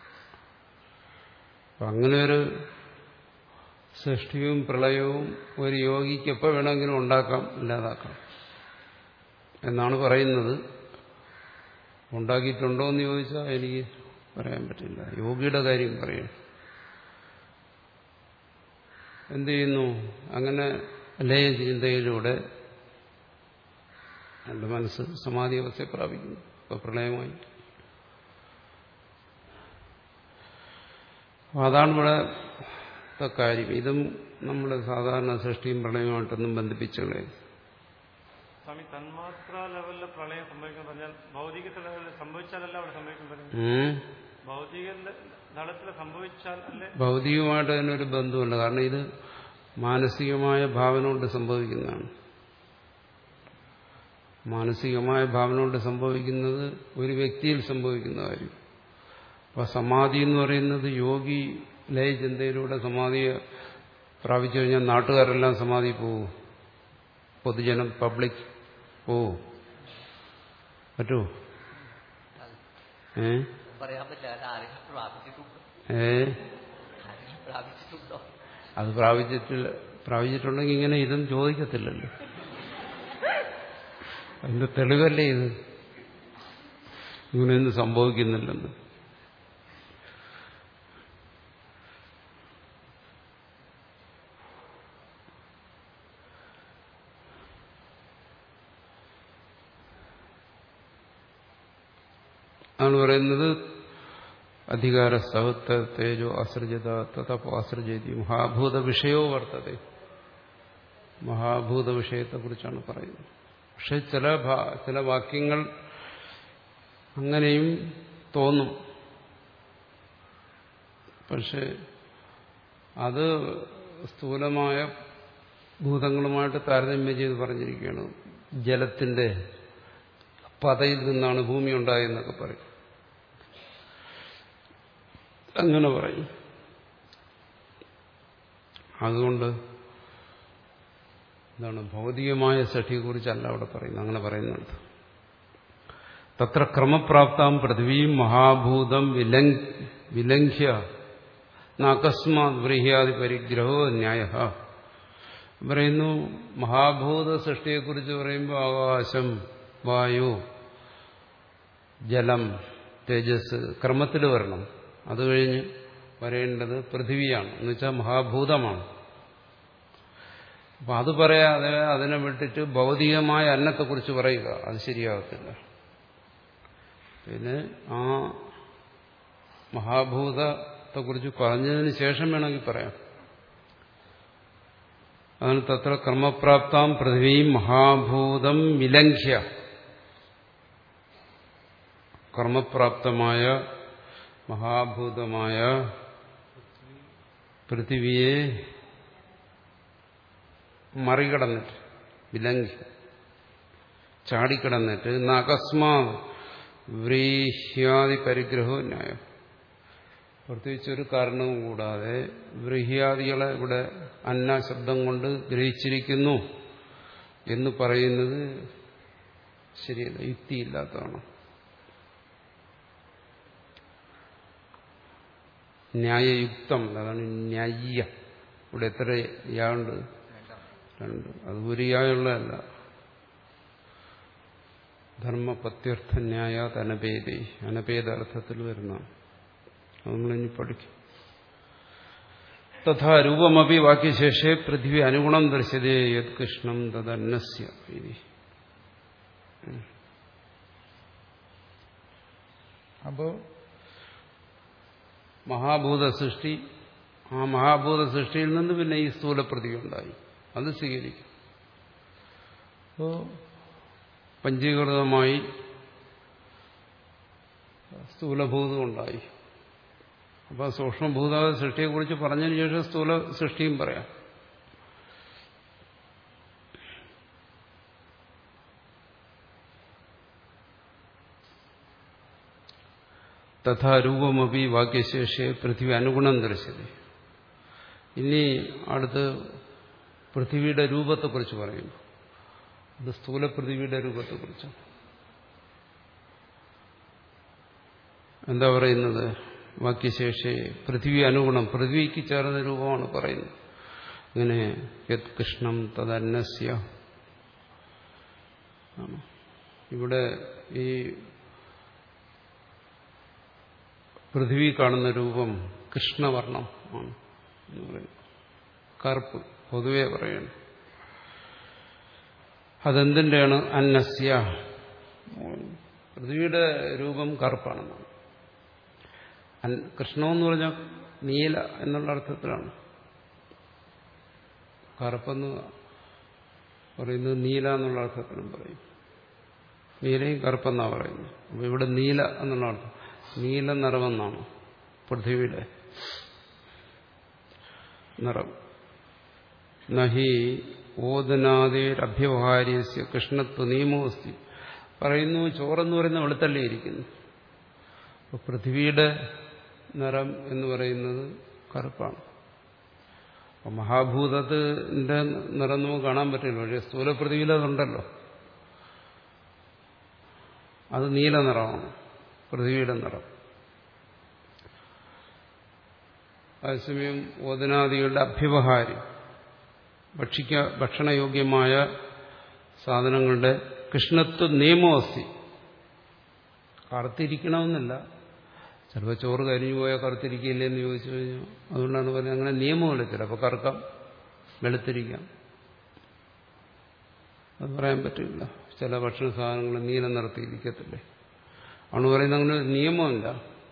അപ്പം അങ്ങനെ ഒരു സൃഷ്ടിയും പ്രളയവും ഒരു യോഗിക്ക് എപ്പോൾ വേണമെങ്കിലും ഉണ്ടാക്കാം, ഇല്ലാതാക്കാം എന്നാണ് പറയുന്നത്. ഉണ്ടാക്കിയിട്ടുണ്ടോ എന്ന് ചോദിച്ചാൽ എനിക്ക് പറയാൻ പറ്റില്ല. യോഗിയുടെ കാര്യം പറയണം. എന്ത് ചെയ്യുന്നു? അങ്ങനെ ലയ ചിന്തയിലൂടെ എൻ്റെ മനസ്സ് സമാധി അവസ്ഥയെ പ്രാപിക്കുന്നു. ഇപ്പൊ പ്രളയമായി. അതാണ് ഇവിടെ കാര്യം. ഇതും നമ്മുടെ സാധാരണ സൃഷ്ടിയും പ്രളയമായിട്ടൊന്നും ബന്ധിപ്പിച്ചുകളെ. സ്വാമി, തന്മാത്ര ലെവലിലെ പ്രളയം സംഭവിക്കാൻ പറഞ്ഞാൽ ഭൗതിക ലെവലിൽ സംഭവിച്ചാലല്ല അവിടെ സംഭവിക്കുന്നത്. ഭൗതിക തലത്തിൽ സംഭവിച്ചാൽ അല്ലേ? ഭൗതികമായിട്ട് അതിനൊരു ബന്ധമുണ്ട്. കാരണം ഇത് മാനസികമായ ഭാവന കൊണ്ട് സംഭവിക്കുന്നതാണ്. മാനസികമായ ഭാവന കൊണ്ട് സംഭവിക്കുന്നത് ഒരു വ്യക്തിയിൽ സംഭവിക്കുന്ന കാര്യം. അപ്പൊ സമാധി എന്ന് പറയുന്നത് യോഗി ലയചിന്തയിലൂടെ സമാധിയെ പ്രാപിച്ചു കഴിഞ്ഞാൽ നാട്ടുകാരെല്ലാം സമാധി പോകും. പൊതുജനം, പബ്ലിക് ഓ പറ്റൂ ഏ പറയാൻ പറ്റില്ല. അത് ആരെങ്കിലും പ്രാപിച്ചിട്ടുണ്ടോ? ഏ ആരെങ്കിലും പ്രാപിച്ചിട്ടുണ്ടോ? അത് പ്രാപിച്ചിട്ടില്ല. പ്രാപിച്ചിട്ടുണ്ടെങ്കിൽ ഇങ്ങനെ ഇതും ചോദിക്കത്തില്ലല്ലോ. അതിന്റെ തെളിവല്ലേ ഇത്, ഇങ്ങനെയൊന്നും സംഭവിക്കുന്നില്ലെന്ന്. ആണ് പറയുന്നത് അധികാര സഹത്വ തേജോ അസൃജത തഥപോ അസൃജതി മഹാഭൂത വിഷയോ വർത്തത. മഹാഭൂത വിഷയത്തെക്കുറിച്ചാണ് പറയുന്നത്. പക്ഷെ ചില ചില വാക്യങ്ങൾ അങ്ങനെയും തോന്നും. പക്ഷെ അത് സ്ഥൂലമായ ഭൂതങ്ങളുമായിട്ട് താരതമ്യം ചെയ്ത് പറഞ്ഞിരിക്കുകയാണ്. ജലത്തിന്റെ പതയിൽ നിന്നാണ് ഭൂമി ഉണ്ടായെന്നൊക്കെ പറയും. അങ്ങനെ പറയും. അതുകൊണ്ട് എന്താണ് ഭൗതികമായ സൃഷ്ടിയെക്കുറിച്ചല്ല അവിടെ പറയുന്നത്. അങ്ങനെ പറയുന്നുണ്ട്. തത്ര ക്രമപ്രാപ്താം പൃഥ്വീം മഹാഭൂതം വിലംഘ്യ അകസ്മാത് വ്രീഹ്യാദി പരിഗ്രഹോ ന്യായ. പറയുന്നു മഹാഭൂത സൃഷ്ടിയെക്കുറിച്ച് പറയുമ്പോൾ ആകാശം, വായു, ജലം, തേജസ് ക്രമത്തിൽ വരണം. അത് കഴിഞ്ഞ് വരേണ്ടത് പൃഥിവിയാണ്, എന്ന് വെച്ചാൽ മഹാഭൂതമാണ്. അപ്പം അത് പറയാതെ അതിനെ വിട്ടിട്ട് ഭൗതികമായ അന്നത്തെക്കുറിച്ച് പറയുക, അത് ശരിയാകത്തില്ല. പിന്നെ ആ മഹാഭൂതത്തെക്കുറിച്ച് പറഞ്ഞതിന് ശേഷം വേണമെങ്കിൽ പറയാം. അതാണ് തത്ര ക്രമപ്രാപ്താം പൃഥ്വീം മഹാഭൂതം വിലംഘ്യ. കർമ്മപ്രാപ്തമായ മഹാഭൂതമായ പൃഥിവിയെ മറികടന്നിട്ട്, വിലംഘ്യ ചാടിക്കടന്നിട്ട് അകസ്മാ വ്രീഹ്യാദി പരിഗ്രഹോ ന്യായം. പ്രത്യേകിച്ചൊരു കാരണവും കൂടാതെ വ്രീഹ്യാദികളെ ഇവിടെ അന്ന ശബ്ദം കൊണ്ട് ഗ്രഹിച്ചിരിക്കുന്നു എന്ന് പറയുന്നത് ശരിയല്ല, യുക്തിയില്ലാത്തതാണ്. ന്യായയുക്തം, അതാണ് ന്യായ്യ. ഇവിടെ എത്ര യാണ്ട്? രണ്ട്. അത് ഒരു യായുള്ളതല്ല. ധർമ്മപത്യർത്ഥ ന്യായാത് അനപേദേ, അനപേദ അർത്ഥത്തിൽ വരുന്ന. അത് നമ്മളിനി പഠിക്കും. തഥാ രൂപമപി വാക്യശേഷേ പൃഥ്വി അനുഗുണം ദർശ്യതേ യത് കൃഷ്ണം തദന്നസ്യ. അപ്പോ മഹാഭൂത സൃഷ്ടി, ആ മഹാഭൂത സൃഷ്ടിയിൽ നിന്ന് പിന്നെ ഈ സ്ഥൂലപ്രതി ഉണ്ടായി, അത് സ്വീകരിക്കും. അപ്പോൾ പഞ്ചീകൃതമായി സ്ഥൂലഭൂതം ഉണ്ടായി. അപ്പോൾ സൂക്ഷ്മഭൂത സൃഷ്ടിയെക്കുറിച്ച് പറഞ്ഞതിന് ശേഷം സ്ഥൂല സൃഷ്ടിയും പറയാം. തഥാ രൂപമപി വാക്യശേഷേ പൃഥ്വി അനുഗുണം ദർശിച്ചത്. ഇനി അടുത്ത് പൃഥ്വിയുടെ രൂപത്തെക്കുറിച്ച് പറയുന്നു. അത് സ്ഥൂല പൃഥ്വിയുടെ രൂപത്തെക്കുറിച്ചാണ്. എന്താ പറയുന്നത്? വാക്യശേഷേ പൃഥ്വി അനുഗുണം, പൃഥ്വിക്ക് ചേർന്ന രൂപമാണ് പറയുന്നത്. ഇങ്ങനെ യത് കൃഷ്ണം തദന്നസ്യ. ഇവിടെ ഈ പൃഥ്വി കാണുന്ന രൂപം കൃഷ്ണവർണം ആണ് എന്ന് പറയും. കറുപ്പ് പൊതുവെ പറയണം. അതെന്തിൻ്റെയാണ്? അന്നസ്യ. പൃഥ്വിയുടെ രൂപം കറുപ്പാണെന്നാണ്. കൃഷ്ണമെന്ന് പറഞ്ഞാൽ നീല എന്നുള്ള അർത്ഥത്തിലാണ്. കറുപ്പെന്ന് പറയുന്നത് നീല എന്നുള്ള അർത്ഥത്തിലും പറയും. നീലയും കറുപ്പെന്നാണ് പറയുന്നത്. അപ്പോൾ ഇവിടെ നീല എന്നുള്ള അർത്ഥം, നീല നിറമെന്നാണ് പൃഥ്വിയുടെ നിറം. നഹി ഓദനാദേരഭ്യവഹാര്യസ്യ കൃഷ്ണത്വ നിയമോസ്തി. പറയുന്നു ചോറെന്ന് പറയുന്ന വെളുത്തല്ലേ ഇരിക്കുന്നു. അപ്പോൾ പൃഥ്വിയുടെ നിറം എന്ന് പറയുന്നത് കറുപ്പാണ്. അപ്പോൾ മഹാഭൂതത്തിന്റെ നിറം നമുക്ക് കാണാൻ പറ്റില്ല. പക്ഷേ സ്ഥൂല പൃഥ്വിയിൽ അതുണ്ടല്ലോ. അത് നീല നിറമാണ്, പൃഥ്വിയുടെ നിറം. അതേസമയം ഓദനാദികളുടെ അഭ്യവഹാരം, ഭക്ഷിക്ക ഭക്ഷണയോഗ്യമായ സാധനങ്ങളുടെ കൃഷ്ണത്വ നിയമമസ്തി. കറുത്തിരിക്കണമെന്നില്ല, ചിലപ്പോൾ ചോറ് കരിഞ്ഞു പോയാൽ കറുത്തിരിക്കില്ലേ എന്ന് ചോദിച്ചു കഴിഞ്ഞാൽ അതുകൊണ്ടാണ് പറയുന്നത് അങ്ങനെ നിയമമില്ല. ചിലപ്പോൾ കറുക്കാം, വെളുത്തിരിക്കാം, അത് പറയാൻ പറ്റില്ല. ചില ഭക്ഷണ സാധനങ്ങൾ നീല നിറത്തിയിരിക്കത്തില്ലേ, ആണ് പറയുന്നത് അങ്ങനെ ഒരു നിയമമില്ല.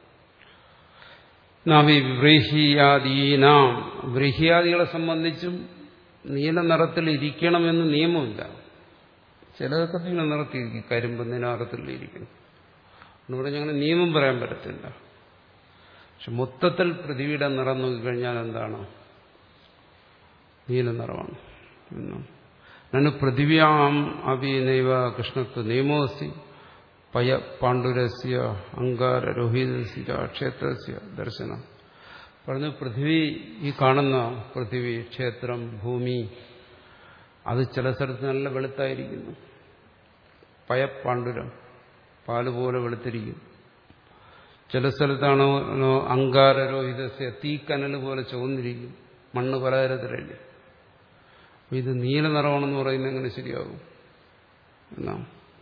നാം ഈ വ്രീഹിയാദീനാം, വ്രീഹിയാദികളെ സംബന്ധിച്ചും നീല നിറത്തിൽ ഇരിക്കണമെന്ന് നിയമമില്ല. ചിലതൊക്കെ നീല നിറത്തിരിക്കും, കരിമ്പ് നിലനിറത്തിലിരിക്കണം എന്ന് പറഞ്ഞാൽ അങ്ങനെ നിയമം പറയാൻ പറ്റത്തില്ല. പക്ഷെ മൊത്തത്തിൽ പൃഥ്വിയുടെ നിറം നോക്കിക്കഴിഞ്ഞാൽ എന്താണ്? നീല നിറമാണ്. എന്നാണ് പൃഥിവ്യാം അഭിനൈവ കൃഷ്ണത്വ നിയമോസ്തി പയ പാണ്ഡുരസ്യ അങ്കാര രോഹിതസ്യ ക്ഷേത്രസ്യ ദർശനം. പറഞ്ഞു പൃഥ്വി, ഈ കാണുന്ന പൃഥ്വി, ക്ഷേത്രം, ഭൂമി, അത് ചില സ്ഥലത്ത് നല്ല വെളുത്തായിരിക്കുന്നു. പയപ്പാണ്ഡുരം, പാല് പോലെ വെളുത്തിരിക്കും. ചില സ്ഥലത്താണോ അങ്കാരരോഹിതസ്യ, തീക്കനൽ പോലെ ചുവന്നിരിക്കും. മണ്ണ് പലതരത്തിലല്ലേ. ഇത് നീല നിറമാണെന്ന് പറയുന്നത് എങ്ങനെ ശരിയാകും? എന്നാണ്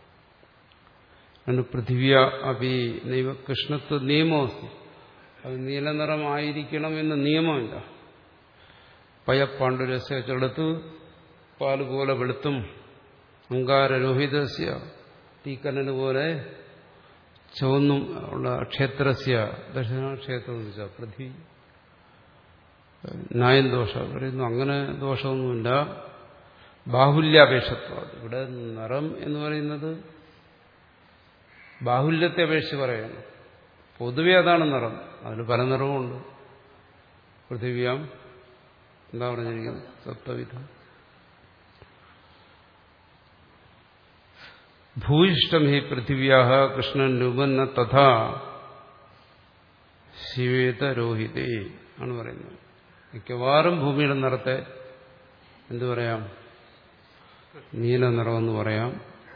പൃഥിവ്യ അഭി നൈവ കൃഷ്ണത്വ നിയമമസ്തി. അത് നീല നിറമായിരിക്കണം എന്ന് നിയമമില്ല. പയപ്പാണ്ഡുരസ്യ, ചെടുത്ത് പാല് പോലെ വെളുത്തും, അങ്കാരരോഹിതസ്യ, തീക്കനൽ പോലെ ചുവന്നും ഉള്ള ക്ഷേത്രസ്യ ദർശന, ക്ഷേത്രം എന്ന് വെച്ചാൽ പൃഥ്വി. ന്യായം ദോഷം പറയുന്നു അങ്ങനെ ദോഷമൊന്നുമില്ല. ബാഹുല്യാപേക്ഷത്വം, ഇവിടെ നിറം എന്ന് പറയുന്നത് ബാഹുല്യത്തെ അപേക്ഷിച്ച് പറയണം. പൊതുവെ അതാണ് നിറം, അതിന് പല നിറവുമുണ്ട്. പൃഥിവ്യാം എന്താ പറഞ്ഞിരിക്കുന്നത്? സപ്തവിധം. ഭൂയിഷ്ടം ഹി പൃഥിവ്യാ കൃഷ്ണൻ രൂപന്ന തഥാ ശിവേതരോഹിതേ ആണ് പറയുന്നത്. മിക്കവാറും ഭൂമിയുടെ നിറത്തെ എന്തു പറയാം? നീല നിറമെന്ന് പറയാം.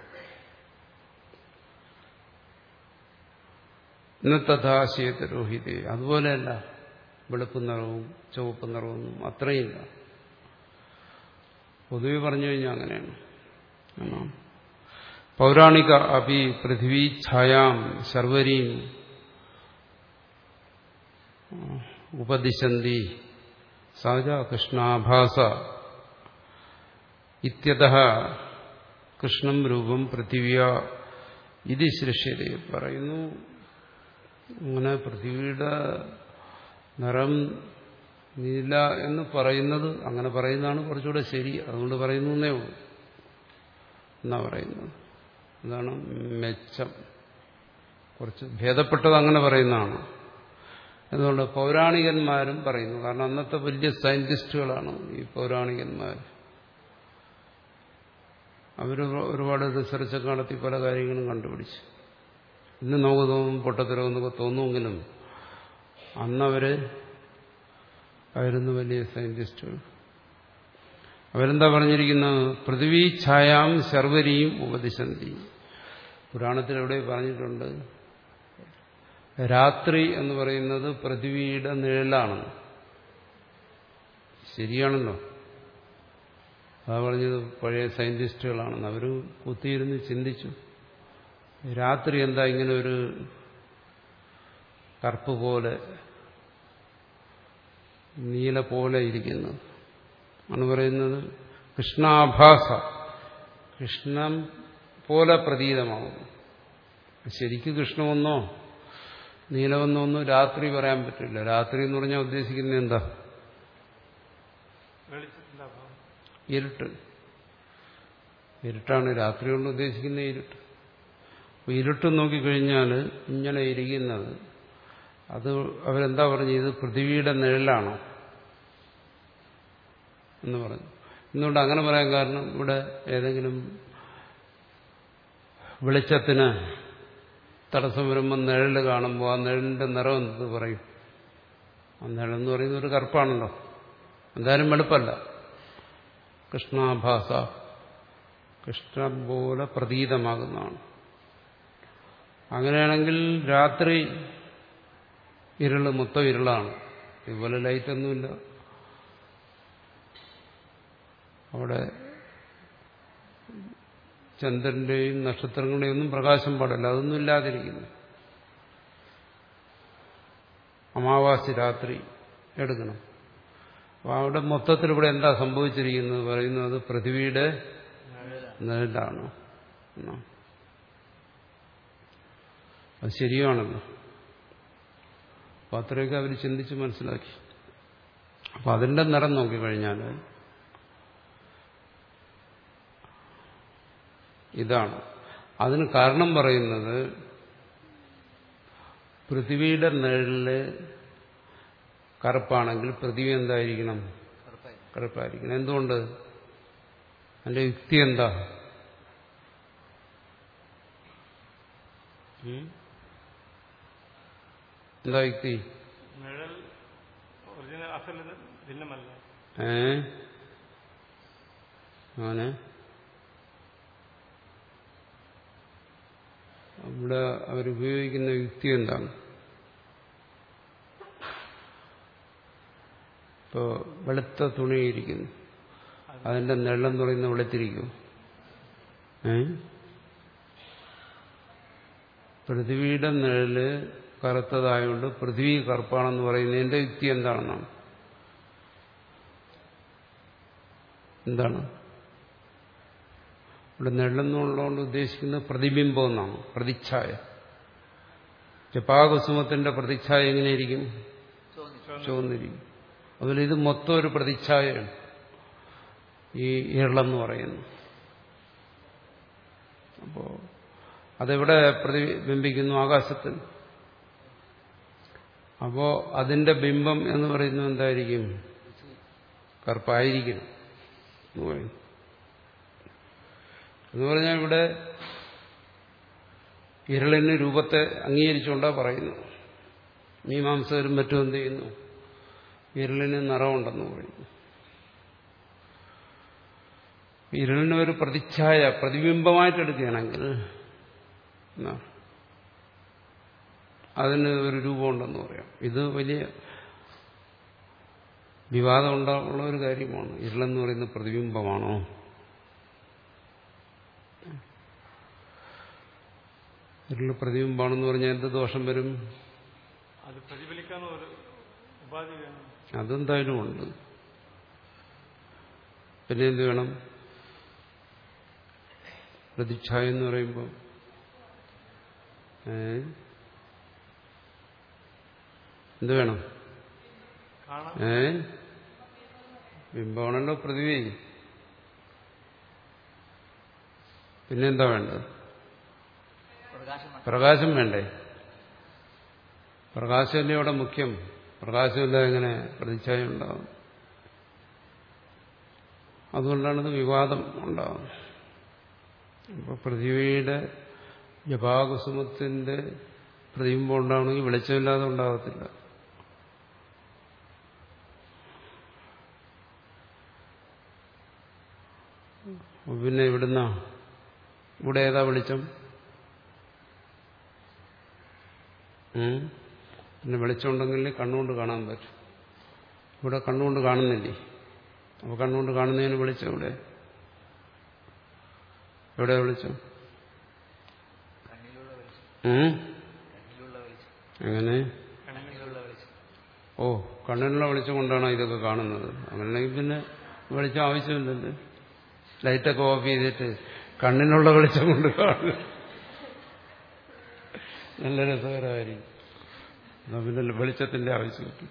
തഥാ ശിവേതരോഹിതേ, അതുപോലെയല്ല വെളുപ്പ് നിറവും ചുവപ്പ് നിറവൊന്നും അത്രയില്ല. പൊതുവെ പറഞ്ഞു കഴിഞ്ഞാൽ അങ്ങനെയാണ്. പൗരാണിക അപി പൃഥ്വീ ഛായാം ശർവരീം ഉപദിശന്തി സഹജ കൃഷ്ണാഭാസ ഇത്യതഃ കൃഷ്ണം രൂപം പൃഥിവ്യ ഇത് സൃഷ്ടിയത് പറയുന്നു. അങ്ങനെ പൃഥ്വിയുടെ നിറം നീല എന്ന് പറയുന്നത്, അങ്ങനെ പറയുന്നതാണ് കുറച്ചുകൂടെ ശരി. അതുകൊണ്ട് പറയുന്നു എന്നേ ഉള്ളൂ എന്നാ പറയുന്നത്. അതാണ് മെച്ചം. കുറച്ച് ഭേദപ്പെട്ടത് അങ്ങനെ പറയുന്നതാണ്. അതുകൊണ്ട് പൗരാണികന്മാരും പറയുന്നു. കാരണം അന്നത്തെ വലിയ സയന്റിസ്റ്റുകളാണ് ഈ പൗരാണികന്മാർ. അവർ ഒരുപാട് റിസർച്ചൊക്കെ നടത്തി പല കാര്യങ്ങളും കണ്ടുപിടിച്ചു. ഇന്ന് നമുക്ക് തോന്നും പൊട്ടത്തരമെന്നൊക്കെ തോന്നുമെങ്കിലും അന്നവര് ആയിരുന്നു വലിയ സയന്റിസ്റ്റുകൾ. അവരെന്താ പറഞ്ഞിരിക്കുന്നത്? പൃഥ്വീ ഛായാം ശർവരിയും ഉപദിശന്തി. പുരാണത്തിൽ എവിടെ പറഞ്ഞിട്ടുണ്ട് രാത്രി എന്ന് പറയുന്നത് പൃഥ്വിയുടെ നിഴലാണ്. ശരിയാണല്ലോ. അതാ പറഞ്ഞത് പഴയ സയന്റിസ്റ്റുകളാണെന്ന്. അവർ കുത്തിയിരുന്ന് ചിന്തിച്ചു, രാത്രി എന്താ ഇങ്ങനെ ഒരു കറുപ്പ് പോലെ നീല പോലെ ഇരിക്കുന്നത് ആണ് പറയുന്നത്. കൃഷ്ണാഭാസ, കൃഷ്ണൻ പോലെ പ്രതീതമാകുന്നു. ശരിക്കും കൃഷ്ണമെന്നോ നീലമെന്നോ ഒന്നും രാത്രി പറയാൻ പറ്റില്ല. രാത്രി എന്ന് പറഞ്ഞാൽ ഉദ്ദേശിക്കുന്നത് എന്താ? ഇരുട്ട്. ഇരുട്ടാണ് രാത്രി കൊണ്ട് ഉദ്ദേശിക്കുന്ന ഇരുട്ട്. അപ്പോൾ ഇരുട്ട് നോക്കിക്കഴിഞ്ഞാൽ ഇങ്ങനെ ഇരിക്കുന്നത്, അത് അവരെന്താ പറഞ്ഞു? ഇത് പൃഥ്വിയുടെ നിഴലാണോ എന്ന് പറഞ്ഞു. എന്തുകൊണ്ട് അങ്ങനെ പറയാൻ കാരണം, ഇവിടെ ഏതെങ്കിലും വെളിച്ചത്തിന് തടസ്സം വരുമ്പോൾ നിഴല് കാണുമ്പോൾ ആ നിഴലിന്റെ നിറം എന്ത് പറയും? ആ നിഴലെന്ന് പറയുന്ന ഒരു കറുപ്പാണല്ലോ, എന്തായാലും വെളുപ്പല്ല. കൃഷ്ണാഭാസ, കൃഷ്ണൻ പോലെ പ്രതീതമാകുന്നതാണ്. അങ്ങനെയാണെങ്കിൽ രാത്രി ഇരുള് മൊത്തം ഇരുളാണ്. ഇതുപോലെ ലൈറ്റൊന്നുമില്ല. അവിടെ ചന്ദ്രന്റെയും നക്ഷത്രങ്ങളുടെയും ഒന്നും പ്രകാശം പാടില്ല. അതൊന്നും ഇല്ലാതിരിക്കുന്നു. അമാവാസി രാത്രി എടുക്കണം. അപ്പോൾ അവിടെ മൊത്തത്തിൽ ഇവിടെ എന്താ സംഭവിച്ചിരിക്കുന്നത് പറയുന്നത് പൃഥ്വിയുടെ നിഴലാണ്. അത് ശരിയാണല്ലോ. അപ്പം അത്രയൊക്കെ അവർ ചിന്തിച്ച് മനസ്സിലാക്കി. അപ്പം അതിൻ്റെ നിറം നോക്കിക്കഴിഞ്ഞാൽ ഇതാണ്. അതിന് കാരണം പറയുന്നത് പൃഥ്വിയുടെ നിഴലില് കറുപ്പാണെങ്കിൽ പൃഥ്വി എന്തായിരിക്കണം? കറുപ്പായിരിക്കണം. എന്തുകൊണ്ട്? അതിന്റെ യുക്തി എന്താ? എന്താ യുക്തി? ഏ അങ്ങനെ ഇവിടെ അവരുപയോഗിക്കുന്ന യുക്തി എന്താണ്? ഇപ്പോ വെളുത്ത തുണിയിരിക്കുന്നു, അതിന്റെ നെള്ളം തുണിന്ന് വെളുത്തിരിക്കും. ഏ പൃഥ്വിയുടെ നിഴല് കറുത്തതായതുകൊണ്ട് പൃഥ്വി കറുപ്പാണെന്ന് പറയുന്നതിന്റെ യുക്തി എന്താണെന്നാണ്? എന്താണ് ഇവിടെ നെള്ളെന്നുള്ളതുകൊണ്ട് ഉദ്ദേശിക്കുന്നത്? പ്രതിബിംബം എന്നാണ്, പ്രതിച്ഛായ. ജപാകുസുമത്തിന്റെ പ്രതിച്ഛായ എങ്ങനെയിരിക്കും? ചുവന്നിരിക്കും. അതുപോലെ ഇത് മൊത്തം ഒരു പ്രതിച്ഛായയാണ് ഈ ഇരുളെന്ന് പറയുന്നു. അപ്പോ അതെവിടെ പ്രതിബിംബിക്കുന്നു? ആകാശത്തിൽ. അപ്പോ അതിന്റെ ബിംബം എന്ന് പറയുന്നത് എന്തായിരിക്കും? കറുപ്പായിരിക്കണം എന്ന് പറയുന്നു. എന്ന് പറഞ്ഞാൽ ഇവിടെ ഇരുളിന് രൂപത്തെ അംഗീകരിച്ചുകൊണ്ടാണ് പറയുന്നത്. മീമാംസകരും മറ്റും എന്ത് ചെയ്യുന്നു? ഇരുളിന് നിറമുണ്ടെന്ന് പറയുന്നു. ഇരുളിന് ഒരു പ്രതിച്ഛായ, പ്രതിബിംബമായിട്ട് എടുക്കുകയാണെങ്കിൽ അതിന് ഒരു രൂപമുണ്ടെന്ന് പറയാം. ഇത് വലിയ വിവാദം ഉണ്ടാകുള്ള ഒരു കാര്യമാണ്. ഇരുളെന്ന് പറയുന്നത് പ്രതിബിംബമാണോ? ഇരുള് പ്രതിബിംബമാണെന്ന് പറഞ്ഞാൽ എന്ത് ദോഷം വരും? അത് പ്രതിഫലിക്കാൻ ഒരു ഉപാധി വേണം. അതെന്തായാലും ഉണ്ട്. പിന്നെ എന്ത് വേണം? പ്രതിച്ഛായ എന്ന് പറയുമ്പോൾ ഏ എന്ത് വേണം? ഏ ബിംബമാണല്ലോ പൃഥ്വി. പിന്നെന്താ വേണ്ടത്? പ്രകാശം വേണ്ടേ? പ്രകാശമല്ലേ അവിടെ മുഖ്യം. പ്രകാശമില്ല എങ്ങനെ പ്രതിച്ഛായ ഉണ്ടാവും? അതുകൊണ്ടാണിത് വിവാദം ഉണ്ടാകുന്നത്. ഇപ്പൊ പൃഥ്വിയുടെ ജപാകുസുമത്തിന്റെ പ്രതിബിംബം ഉണ്ടാവണമെങ്കിൽ വെളിച്ചമില്ലാതെ ഉണ്ടാകത്തില്ല. പിന്നെ ഇവിടുന്ന ഇവിടെ ഏതാ വെളിച്ചം? പിന്നെ വെളിച്ചമുണ്ടെങ്കിൽ കണ്ണുകൊണ്ട് കാണാൻ പറ്റും. ഇവിടെ കണ്ണുകൊണ്ട് കാണുന്നില്ലേ? അപ്പൊ കണ്ണുകൊണ്ട് കാണുന്നതിന് വെളിച്ചം ഇവിടെ എവിടെ വെളിച്ചം? എങ്ങനെ? ഓ, കണ്ണിനുള്ള വെളിച്ചം കൊണ്ടാണ് ഇതൊക്കെ കാണുന്നത്. അങ്ങനെയാണെങ്കിൽ പിന്നെ വെളിച്ചം ആവശ്യമില്ലല്ലോ. ലൈറ്റൊക്കെ ഓഫ് ചെയ്തിട്ട് കണ്ണിനുള്ള വെളിച്ചം കൊണ്ട് കാണുക നല്ല രസകരമായിരിക്കും. എന്നാൽ പിന്നെ വെളിച്ചത്തിന്റെ ആവശ്യമില്ല.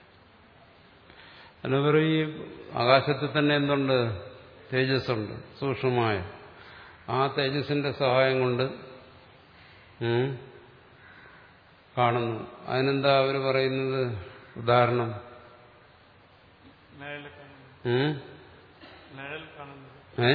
അല്ല, ഈ ആകാശത്തിൽ തന്നെ എന്തുണ്ട്? തേജസ്സുണ്ട്, സൂക്ഷ്മമായ. ആ തേജസ്സിന്റെ സഹായം കൊണ്ട് കാണുന്നു. അതിനെന്താ അവർ പറയുന്നത്? ഉദാഹരണം ഏ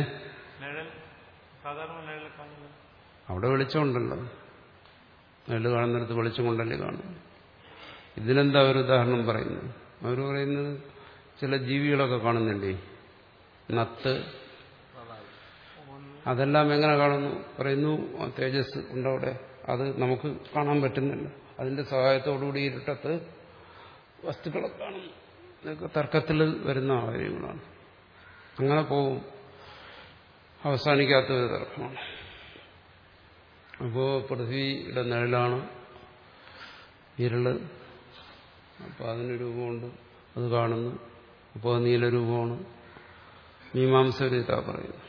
അവിടെ വെളിച്ചമുണ്ടല്ലോ. നെല്ല് കാണുന്നിടത്ത് വെളിച്ചം കൊണ്ടല്ലേ കാണുന്നു. ഇതിനെന്താ ഒരു ഉദാഹരണം പറയുന്നത്? അവർ പറയുന്നത് ചില ജീവികളൊക്കെ കാണുന്നില്ലേ, നത്ത്, അതെല്ലാം എങ്ങനെ കാണുന്നു? പറയുന്നു തേജസ് ഉണ്ടവിടെ, അത് നമുക്ക് കാണാൻ പറ്റുന്നില്ല. അതിന്റെ സഹായത്തോടുകൂടി ഇരുട്ടത്ത് വസ്തുക്കളെ കാണുന്നു. ഇതൊക്കെ തർക്കത്തിൽ വരുന്ന കാര്യങ്ങളാണ്. അങ്ങനെ പോവും, അവസാനിക്കാത്ത ഒരു തർക്കമാണ്. അപ്പോൾ പൃഥ്വിയുടെ നിഴലാണ് ഇരുള്. അപ്പോൾ അതിന് രൂപമുണ്ട്, അത് കാണുന്നു. അപ്പോൾ നീലരൂപമാണ്. മീമാംസകർ ഇതാ പറയുന്നു.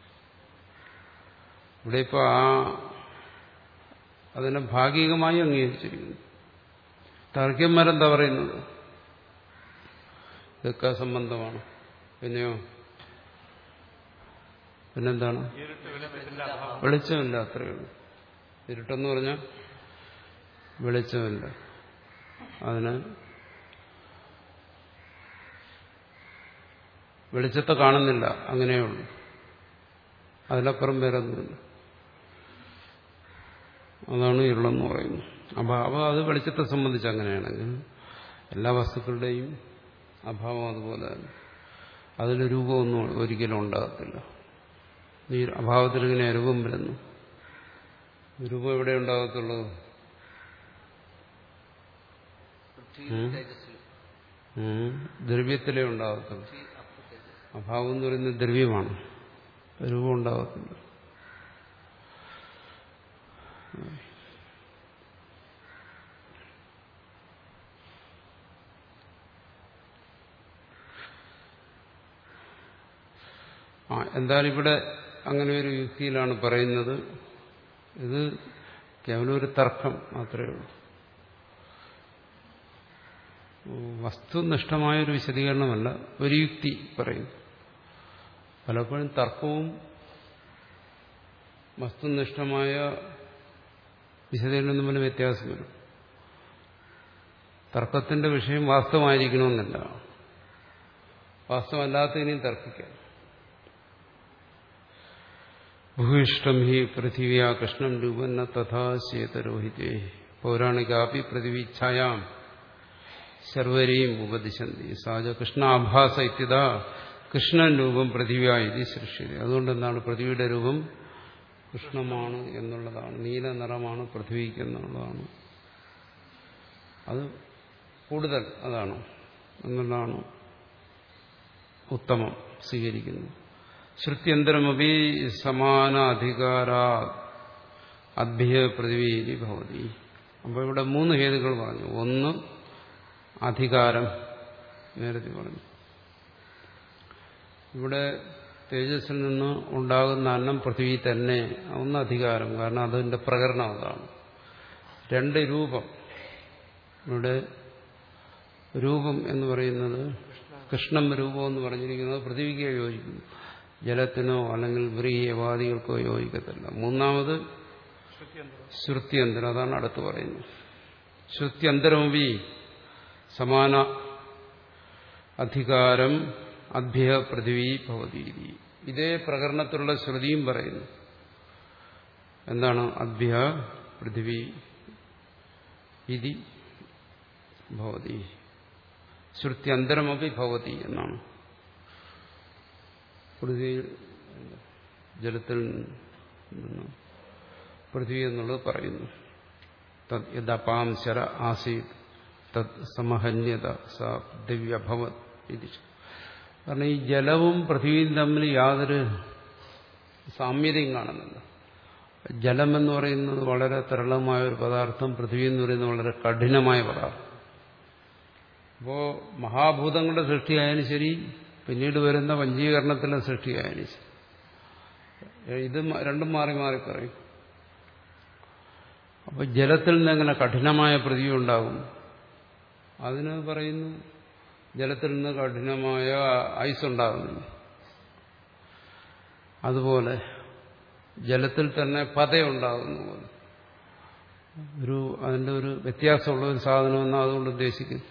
ഇവിടെ ഇപ്പോൾ ആ അതിനെ ഭാഗികമായി അംഗീകരിച്ചിരിക്കുന്നു. താർക്കികന്മാരെന്താ പറയുന്നത്? ഇതൊക്കെ സംബന്ധമാണ്. പിന്നെയോ പിന്നെന്താണ്? വെളിച്ചമില്ല, അത്രയേ ഉള്ളൂ. ഇരുട്ടെന്ന് പറഞ്ഞാൽ വെളിച്ചമില്ല. അതിന് വെളിച്ചത്തെ കാണുന്നില്ല, അങ്ങനെയുള്ളൂ. അതിലപ്പുറം വേറൊന്നുമില്ല. അതാണ് ഇരുളെന്ന് പറയുന്നത്. അഭാവം അത് വെളിച്ചത്തെ സംബന്ധിച്ച് അങ്ങനെയാണെങ്കിൽ എല്ലാ വസ്തുക്കളുടെയും അഭാവം അതുപോലെ തന്നെ. അതിന് രൂപമൊന്നും ഒരിക്കലും ഉണ്ടാകത്തില്ല. ഈ അഭാവത്തിൽ ഇങ്ങനെ രൂപം വരുന്നു. രൂപം എവിടെ ഉണ്ടാകത്തുള്ളൂ? ദ്രവ്യത്തിലേ ഉണ്ടാകത്തുള്ളൂ. അഭാവം എന്ന് പറയുന്നത് ദ്രവ്യമാണ്, രൂപം ഉണ്ടാകത്തില്ല. ആ എന്തായാലും ഇവിടെ അങ്ങനെ ഒരു യുക്തിയിലാണ് പറയുന്നത്. ഇത് കേവലം ഒരു തർക്കം മാത്രമേ ഉള്ളൂ. വസ്തുനിഷ്ഠമായൊരു വിശദീകരണമല്ല, ഒരു യുക്തി പറയുന്നു. പലപ്പോഴും തർക്കവും വസ്തുനിഷ്ഠമായ വിശദീകരണം തമ്മിൽ വ്യത്യാസം വരും. തർക്കത്തിന്റെ വിഷയം വാസ്തവമായിരിക്കണമെന്നില്ല, വാസ്തവമല്ലാത്തതിനെയും തർക്കിക്കാം. ഭൂയിഷ്ടം ഹി പൃഥിവ്യാ കൃഷ്ണം രൂപന്ന തഥാ ശ്വേതരോഹിതേ പൗരാണികാപി പൃഥിവീച്ഛായാം സർവരെയും ഉപദിശന്തി സാജ കൃഷ്ണാഭാസ ഇത്യത കൃഷ്ണൻ രൂപം പൃഥിവ്യാ ഇതി സൃഷ്ടിയത്. അതുകൊണ്ട് എന്താണ്? പൃഥ്വിയുടെ രൂപം കൃഷ്ണമാണ് എന്നുള്ളതാണ്, നീല നിറമാണ് പൃഥ്വിക്ക് എന്നുള്ളതാണ്. അത് കൂടുതൽ അതാണ് എന്നുള്ളതാണ് ഉത്തമം സ്വീകരിക്കുന്നത്. ശ്രുത്യന്തരമപി സമാന അധികാരാ അഭ്യ പൃഥ്വീ ഭവതി. അപ്പോൾ ഇവിടെ മൂന്ന് ഹേതുക്കൾ പറഞ്ഞു. ഒന്ന് അധികാരം, നേരത്തെ പറഞ്ഞു. ഇവിടെ തേജസ്സിൽ നിന്ന് ഉണ്ടാകുന്ന അന്നം പൃഥ്വി തന്നെ, ഒന്ന് അധികാരം, കാരണം അതിന്റെ പ്രകരണം അതാണ്. രണ്ട് രൂപം. ഇവിടെ രൂപം എന്ന് പറയുന്നത് കൃഷ്ണം രൂപം എന്ന് പറഞ്ഞിരിക്കുന്നത് പൃഥ്വിക്ക് യോജിക്കുന്നു, ജലത്തിനോ അല്ലെങ്കിൽ വ്രീഹ്യവാദികൾക്കോ യോജിക്കത്തില്ല. മൂന്നാമത് ശ്രുത്യന്തരം, അതാണ് അടുത്ത് പറയുന്നത്. ശ്രുത്യന്തരമപി സമാന അധികാരം അഭ്യ പൃഥ്വീ ഭവതി. ഇതേ പ്രകരണത്തിലുള്ള ശ്രുതിയും പറയുന്നു. എന്താണ്? അഭ്യ പൃഥ്വീ ഇതി ഭവതി. ശ്രുത്യന്തരമപി ഭവതി എന്നാണ്. പൃഥ്വി ജലത്തിൽ നിന്ന് പൃഥ്വി എന്നുള്ളത് പറയുന്നു. തദ് യദപാം ശര ആസീത് തദ് സമഹന്യത സ ദിവ്യഭവത് ഇതി. കാരണം ഈ ജലവും പൃഥ്വിയും തമ്മിൽ യാതൊരു സാമ്യതയും കാണുന്നില്ല. ജലമെന്ന് പറയുന്നത് വളരെ തരളമായ ഒരു പദാർത്ഥം, പൃഥ്വി എന്ന് പറയുന്നത് വളരെ കഠിനമായ പദാർത്ഥം. അപ്പോൾ മഹാഭൂതങ്ങളുടെ സൃഷ്ടിയായാലും ശരി, പിന്നീട് വരുന്ന പഞ്ചീകരണത്തിലെ സൃഷ്ടിയായാലും ശരി, ഇത് രണ്ടും മാറി മാറി പറയും. അപ്പോൾ ജലത്തിൽ നിന്ന് എങ്ങനെ കഠിനമായ പൃഥ്വി ഉണ്ടാകും? അതിന് പറയുന്നു ജലത്തിൽ നിന്ന് കഠിനമായ ഐസ് ഉണ്ടാകുന്നില്ല. അതുപോലെ ജലത്തിൽ തന്നെ പതയുണ്ടാകുന്ന പോലെ ഒരു അതിൻ്റെ ഒരു വ്യത്യാസമുള്ള ഒരു സാധനമെന്ന് അതുകൊണ്ട് ഉദ്ദേശിക്കുന്നു.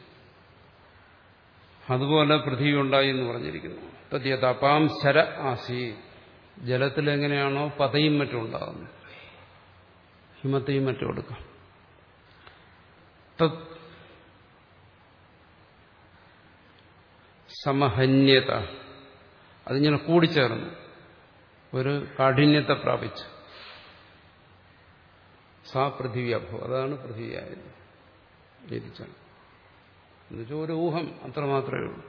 അതുപോലെ പൃഥ്വി ഉണ്ടായി എന്ന് പറഞ്ഞിരിക്കുന്നു. തദ്യതപാം ശര ആസി, ജലത്തിൽ എങ്ങനെയാണോ പതയും മറ്റും ഉണ്ടാകുന്നത്, ഹിമത്തെയും മറ്റും എടുക്കാം. തത് സമഹന്യത, അതിങ്ങനെ കൂടിച്ചേർന്നു ഒരു കാഠിന്യത്തെ പ്രാപിച്ചു. സാ പൃഥിവി അഭോ, അതാണ് പൃഥിവിയായത്. എന്നുവെച്ചാൽ ഒരു ഊഹം അത്ര മാത്രമേ ഉള്ളൂ.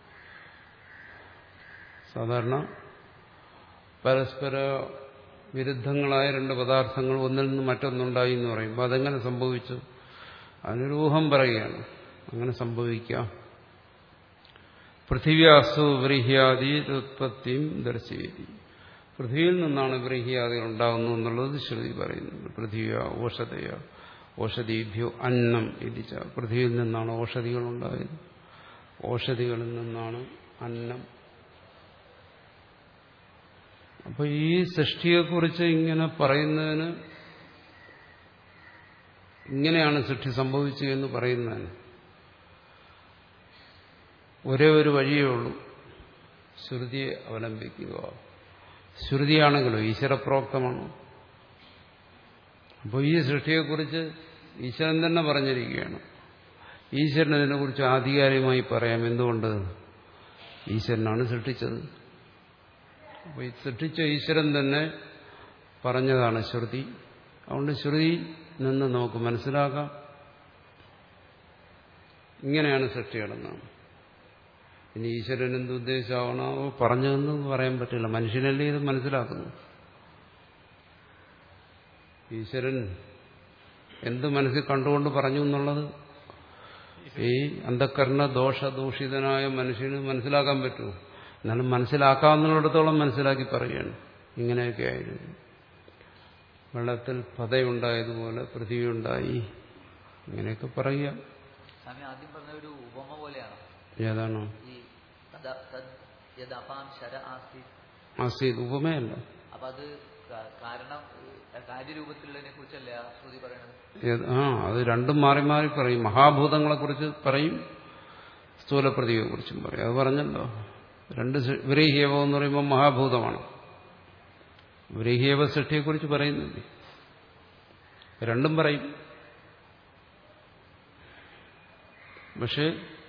സാധാരണ പരസ്പര വിരുദ്ധങ്ങളായ രണ്ട് പദാർത്ഥങ്ങൾ ഒന്നിൽ നിന്ന് മറ്റൊന്നുണ്ടായി എന്ന് പറയുമ്പോൾ അതെങ്ങനെ സംഭവിച്ചു? അതിനൊരു ഊഹം പറയുകയാണ്. അങ്ങനെ സംഭവിക്കാം. പൃഥിവ്യാസു വ്രീഹ്യാദി ഉത്പത്തിയും ദർശയതി. പൃഥ്വിയിൽ നിന്നാണ് വ്രീഹ്യാദികൾ ഉണ്ടാകുന്നു എന്നുള്ളത് ശ്രുതി പറയുന്നുണ്ട്. പൃഥിവ്യ ഓഷധയ ഓഷധീഭ്യോ അന്നം ഇതിച്ച. പൃഥ്വിയിൽ നിന്നാണ് ഓഷധികൾ ഉണ്ടായത്, ഓഷധികളിൽ നിന്നാണ് അന്നം. അപ്പൊ ഈ സൃഷ്ടിയെക്കുറിച്ച് ഇങ്ങനെ പറയുന്നതിന്, ഇങ്ങനെയാണ് സൃഷ്ടി സംഭവിച്ചു എന്ന് പറയുന്നതിന് ഒരേ ഒരു വഴിയേ ഉള്ളൂ, ശ്രുതിയെ അവലംബിക്കുക. ശ്രുതിയാണെങ്കിലോ ഈശ്വരപ്രോക്തമാണ്. അപ്പോൾ ഈ സൃഷ്ടിയെക്കുറിച്ച് ഈശ്വരൻ തന്നെ പറഞ്ഞിരിക്കുകയാണ്. ഈശ്വരൻ ഇതിനെക്കുറിച്ച് ആധികാരികമായി പറയാം. എന്തുകൊണ്ട്? ഈശ്വരനാണ് സൃഷ്ടിച്ചത്. അപ്പോൾ ഈ സൃഷ്ടിച്ച ഈശ്വരൻ തന്നെ പറഞ്ഞതാണ് ശ്രുതി. അതുകൊണ്ട് ശ്രുതി നിന്ന് നമുക്ക് മനസ്സിലാക്കാം ഇങ്ങനെയാണ് സൃഷ്ടി നടന്നത്. ഇനി ഈശ്വരൻ എന്തുദ്ദേശമാണോ പറഞ്ഞതെന്ന് പറയാൻ പറ്റില്ല. മനുഷ്യനല്ലേ ഇത് മനസ്സിലാക്കുന്നു. ഈശ്വരൻ എന്ത് മനസ്സിൽ കണ്ടുകൊണ്ട് പറഞ്ഞു എന്നുള്ളത് ഈ അന്ധകരണ ദോഷദൂഷിതനായ മനുഷ്യന് മനസ്സിലാക്കാൻ പറ്റുമോ? എന്നാലും മനസ്സിലാക്കാവുന്നിടത്തോളം മനസ്സിലാക്കി പറയുകയാണ്. ഇങ്ങനെയൊക്കെ ആയിരുന്നു. വെള്ളത്തിൽ പതയുണ്ടായതുപോലെ പൃഥ്വി ഉണ്ടായി, ഇങ്ങനെയൊക്കെ പറയുക. സ്വാമി ആദ്യം പറഞ്ഞ ഒരു ഉപമ പോലെയാണ്. ഏതാണോ? ഈ യദാപാം ശര ആസീത്. ആസീത് ഉപമയല്ല. അപ്പൊ അത് കാരണം കാര്യരൂപത്തിലുള്ളതിനെ കുറിച്ചല്ലേ ആ ശ്രുതി പറയുന്നത്? ആ അത് രണ്ടും മാറി മാറി പറയും. മഹാഭൂതങ്ങളെ കുറിച്ച് പറയും, സ്ഥൂലപ്രതിയെ കുറിച്ചും പറയും. അത് പറഞ്ഞല്ലോ. രണ്ട് വ്രീഹ്യവം എന്ന് പറയുമ്പോൾ മഹാഭൂതമാണ്. വ്രീഹ്യവ സൃഷ്ടിയെക്കുറിച്ച് പറയുന്നില്ലേ? രണ്ടും പറയും. പക്ഷെ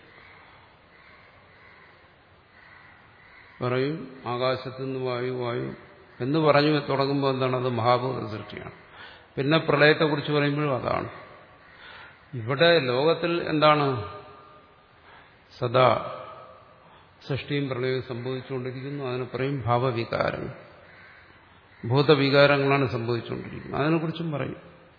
പറയും ആകാശത്തുനിന്ന് വായു വായു എന്ന് പറഞ്ഞു തുടങ്ങുമ്പോൾ എന്താണ്? അത് മഹാഭൂത സൃഷ്ടിയാണ്. പിന്നെ പ്രളയത്തെക്കുറിച്ച് പറയുമ്പോഴും അതാണ്. ഇവിടെ ലോകത്തിൽ എന്താണ്? സദാ സൃഷ്ടിയും പ്രളയവും സംഭവിച്ചുകൊണ്ടിരിക്കുന്നു. അതിന് പറയും ഭാവവികാരങ്ങൾ, ഭൂതവികാരങ്ങളാണ് സംഭവിച്ചുകൊണ്ടിരിക്കുന്നത്. അതിനെക്കുറിച്ചും പറയും.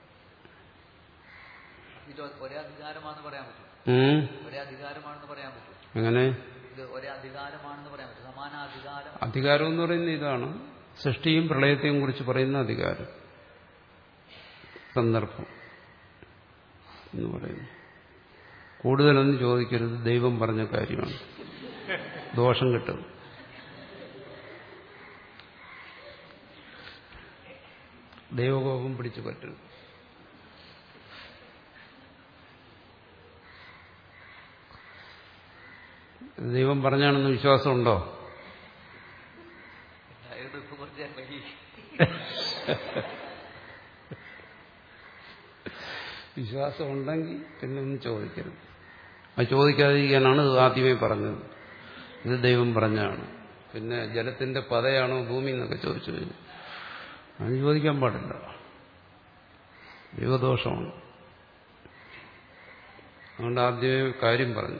ഇത് ഒരേ അധികാരമാണെന്ന് പറയാൻ പറ്റും. ഒരേ അധികാരമാണെന്ന് പറയാൻ പറ്റും. എങ്ങനെ? ഇത് ഒരേ അധികാരമാണെന്ന് പറയാൻ പറ്റും. സമാന അധികാരം. അധികാരം എന്ന് പറയുന്നത് ഇതാണ്, സൃഷ്ടിയും പ്രളയത്തെയും കുറിച്ച് പറയുന്ന അധികാരം, സന്ദർഭം എന്ന് പറയുന്നു. കൂടുതലൊന്നും ചോദിക്കരുത്, ദൈവം പറഞ്ഞ കാര്യമാണ്. ദോഷം കിട്ടും. ദൈവകോപം പിടിച്ചു പറ്റരുത്. ദൈവം പറഞ്ഞാണെന്ന് വിശ്വാസമുണ്ടോ? വിശ്വാസം ഉണ്ടെങ്കിൽ പിന്നെ ഒന്നും ചോദിക്കരുത്. അത് ചോദിക്കാതിരിക്കാനാണ് ആദ്യമേ പറഞ്ഞത്. ഇത് ദൈവം പറഞ്ഞാണ്. പിന്നെ ജലത്തിന്റെ പതയാണോ ഭൂമി എന്നൊക്കെ ചോദിച്ചു കഴിഞ്ഞു. അത് ചോദിക്കാൻ പാടില്ല, ദൈവദോഷമാണ്. അതുകൊണ്ട് ആദ്യമേ കാര്യം പറഞ്ഞു.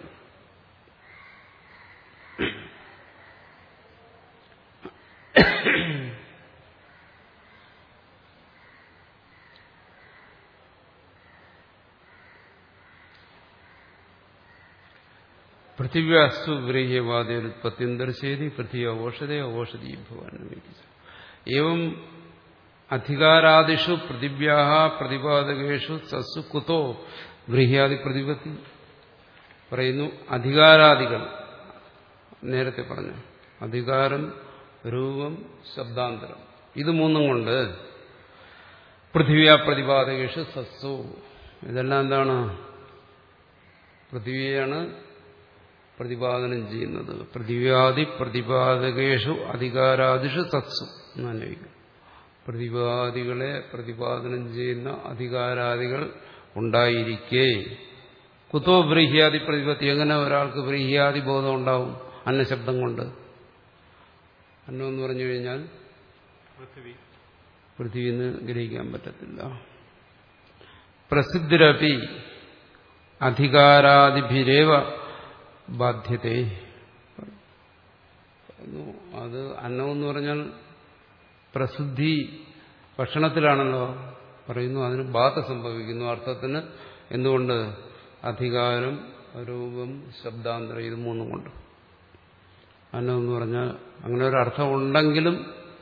പൃഥിവ്യാസ്തു വ്രീഹ്യവാദോരുത്പത്തി ദർശയതി പൃഥ്വി ഓഷധേ ഓഷധി ഭവാൻ. ഏവം അധികാരാദിഷു പൃഥിവ്യാ പ്രതിപാദകേഷു സസ്സു കുതോ വ്രീഹ്യാദി പ്രതിപത്തി. പറയുന്നു അധികാരാദികൾ, നേരത്തെ പറഞ്ഞു അധികാരം, രൂപം, ശബ്ദാന്തരം, ഇത് മൂന്നും കൊണ്ട് പൃഥിവ്യാ പ്രതിപാദകേഷു സസ്സു, ഇതെല്ലാം എന്താണ്? പൃഥിവിയാണ് പ്രതിപാദനം ചെയ്യുന്നത്. പൃഥിവ്യാദി പ്രതിപാദകേഷു അധികാരാദിഷു സത്സു എന്നന്വയിക്കും. പ്രതിപാദികളെ പ്രതിപാദനം ചെയ്യുന്ന അധികാരാദികൾ ഉണ്ടായിരിക്കെ കുതോ വ്രീഹ്യാദി പ്രതിപത്തി. എങ്ങനെ ഒരാൾക്ക് വ്രീഹ്യാദി ബോധം ഉണ്ടാവും? അന്നശബ്ദം കൊണ്ട്. അന്നം എന്ന് പറഞ്ഞു കഴിഞ്ഞാൽ പൃഥ്വിന്ന് ഗ്രഹിക്കാൻ പറ്റത്തില്ല. പ്രസിദ്ധിരപി അധികാരാദിഭിരേവ ബാധ്യതേ. അത് അന്നം എന്ന് പറഞ്ഞാൽ പ്രസിദ്ധി ഭക്ഷണത്തിലാണല്ലോ പറയുന്നു, അതിന് ബാധ സംഭവിക്കുന്നു അർത്ഥത്തിന്. എന്തുകൊണ്ട്? അധികാരം, രൂപം, ശബ്ദാന്തരം, ഇത് മൂന്നും കൊണ്ട്. അന്നം എന്ന് പറഞ്ഞാൽ അങ്ങനെ ഒരു അർത്ഥം ഉണ്ടെങ്കിലും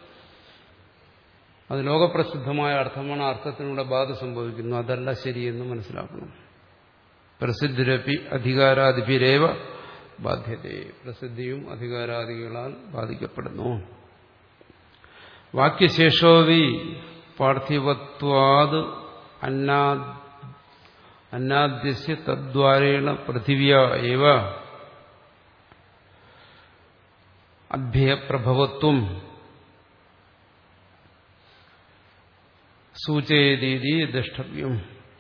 അത് ലോകപ്രസിദ്ധമായ അർത്ഥമാണ്, അർത്ഥത്തിലൂടെ ബാധ സംഭവിക്കുന്നു. അതല്ല ശരിയെന്ന് മനസ്സിലാക്കണം. പ്രസിദ്ധിരപി അധികാരാദിഭിരേവ ബാധ്യതയെ, പ്രസിദ്ധിയും അധികാരാദികളാൽ ബാധിക്കപ്പെടുന്നു. വാക്യശേഷോവി പാർത്ഥിവത്വാത് അന്നാ അന്നാദ്യസ്യ തദ്വാരേണ പൃഥിവ്യ ഏവ അഭ്യപ്രഭവത്വം സൂചയതീതി ദ്രഷ്ടവ്യം.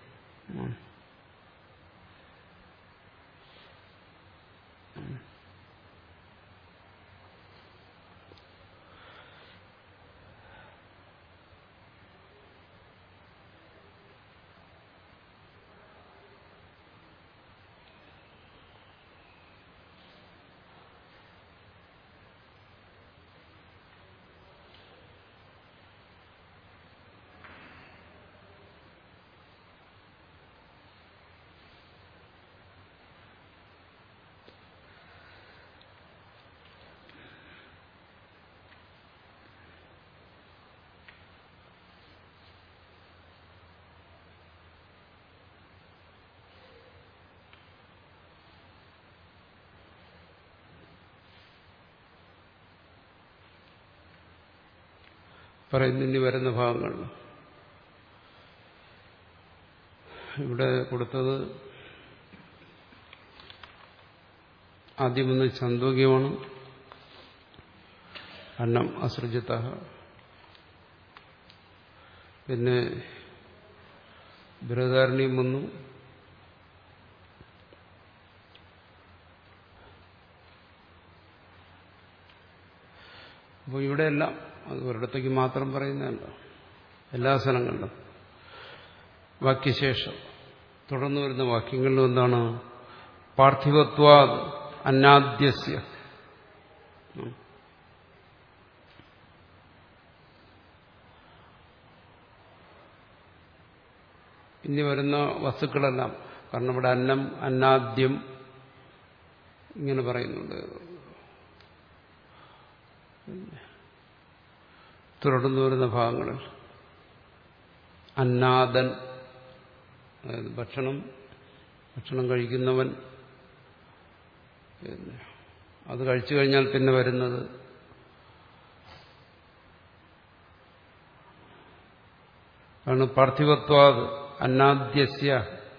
പറയുന്നു ഇനി വരുന്ന ഭാഗങ്ങൾ. ഇവിടെ കൊടുത്തത് ആദ്യമൊന്ന് ഛാന്ദോഗ്യമാണ്. അന്നം അസൃജത. പിന്നെ ബൃഹദാരണ്യം വന്നു. അപ്പോൾ ഇവിടെയെല്ലാം അത് ഒരിടത്തേക്ക് മാത്രം പറയുന്നതല്ല, എല്ലാ സ്ഥലങ്ങളിലും വാക്യശേഷം തുടർന്ന് വരുന്ന വാക്യങ്ങളിലും എന്താണ്? പാർത്ഥിവത്വാ അന്നാദ്യസ്യ. ഇനി വരുന്ന വസ്തുക്കളെല്ലാം, കാരണം ഇവിടെ അന്നം, അന്നാദ്യം ഇങ്ങനെ പറയുന്നുണ്ട്. തുടർന്ന് വരുന്ന ഭാഗങ്ങളിൽ അന്നാദൻ, അതായത് ഭക്ഷണം ഭക്ഷണം കഴിക്കുന്നവൻ, അത് കഴിച്ചു കഴിഞ്ഞാൽ പിന്നെ വരുന്നത് ആണ് പാർത്ഥിവത്വാത് അന്നാദ്യസ്യ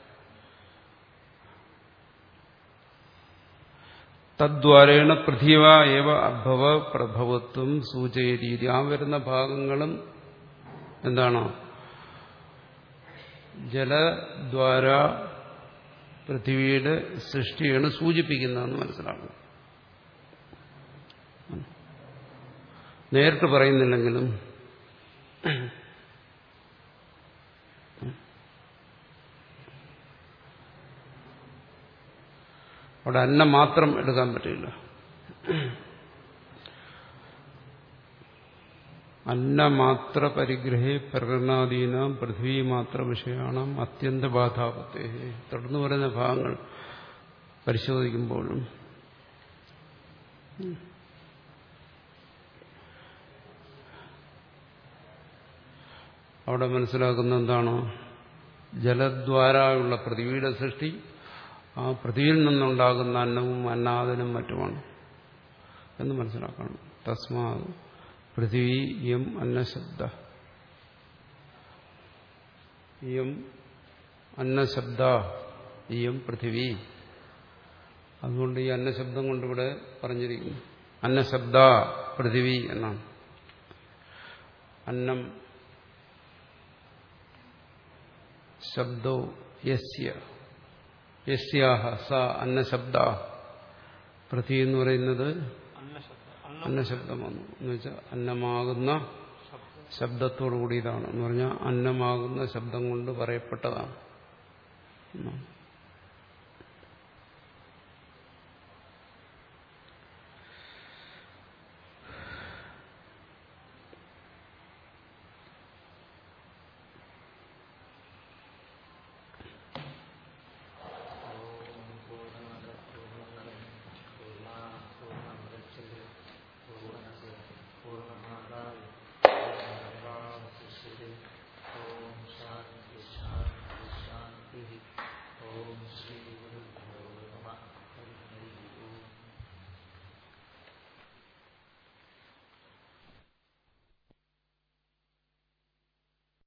തദ്വാരേണ പൃഥിവ ഏവ അഭവ പ്രഭവത്വം സൂചയരീതി. ആ വരുന്ന ഭാഗങ്ങളും എന്താണ്? ജലദ്വാര പൃഥിവിയുടെ സൃഷ്ടിയാണ് സൂചിപ്പിക്കുന്നതെന്ന് മനസ്സിലാക്കണം. നേരിട്ട് പറയുന്നില്ലെങ്കിലും അവിടെ അന്നം മാത്രം എടുക്കാൻ പറ്റില്ല. അന്നമാത്ര പരിഗ്രഹേ പ്രകടനാദീനാം പൃഥ്വി മാത്ര വിഷയാണം അത്യന്ത ബാധാപത്തേ. തുടർന്ന് പറയുന്ന ഭാഗങ്ങൾ പരിശോധിക്കുമ്പോഴും അവിടെ മനസ്സിലാക്കുന്ന എന്താണ്? ജലദ്വാരയുള്ള പൃഥ്വിയുടെ സൃഷ്ടി, ആ പൃഥ്വിയിൽ നിന്നുണ്ടാകുന്ന അന്നവും അന്നാദനും മറ്റുമാണ് എന്ന് മനസ്സിലാക്കണം. തസ്മാ പൃഥ്വി യം അന്നശബ്ദ, യം അന്നശബ്ദ യം പൃഥ്വി. അതുകൊണ്ട് ഈ അന്നശബ്ദം കൊണ്ടിവിടെ പറഞ്ഞിരിക്കുന്നു അന്നശബ്ദ പൃഥ്വി എന്നാണ്. അന്നം ശബ്ദോ യസ്യ യസ്യാഹ സ അന്നശബ്ദ. പൃഥ്വി എന്ന് പറയുന്നത് അന്നശബ്ദം വന്നു എന്ന് വെച്ചാൽ അന്നമാകുന്ന ശബ്ദത്തോടു കൂടിയതാണ് എന്ന് പറഞ്ഞാൽ അന്നമാകുന്ന ശബ്ദം കൊണ്ട് പറയപ്പെട്ടതാണ്. എന്നാണ്.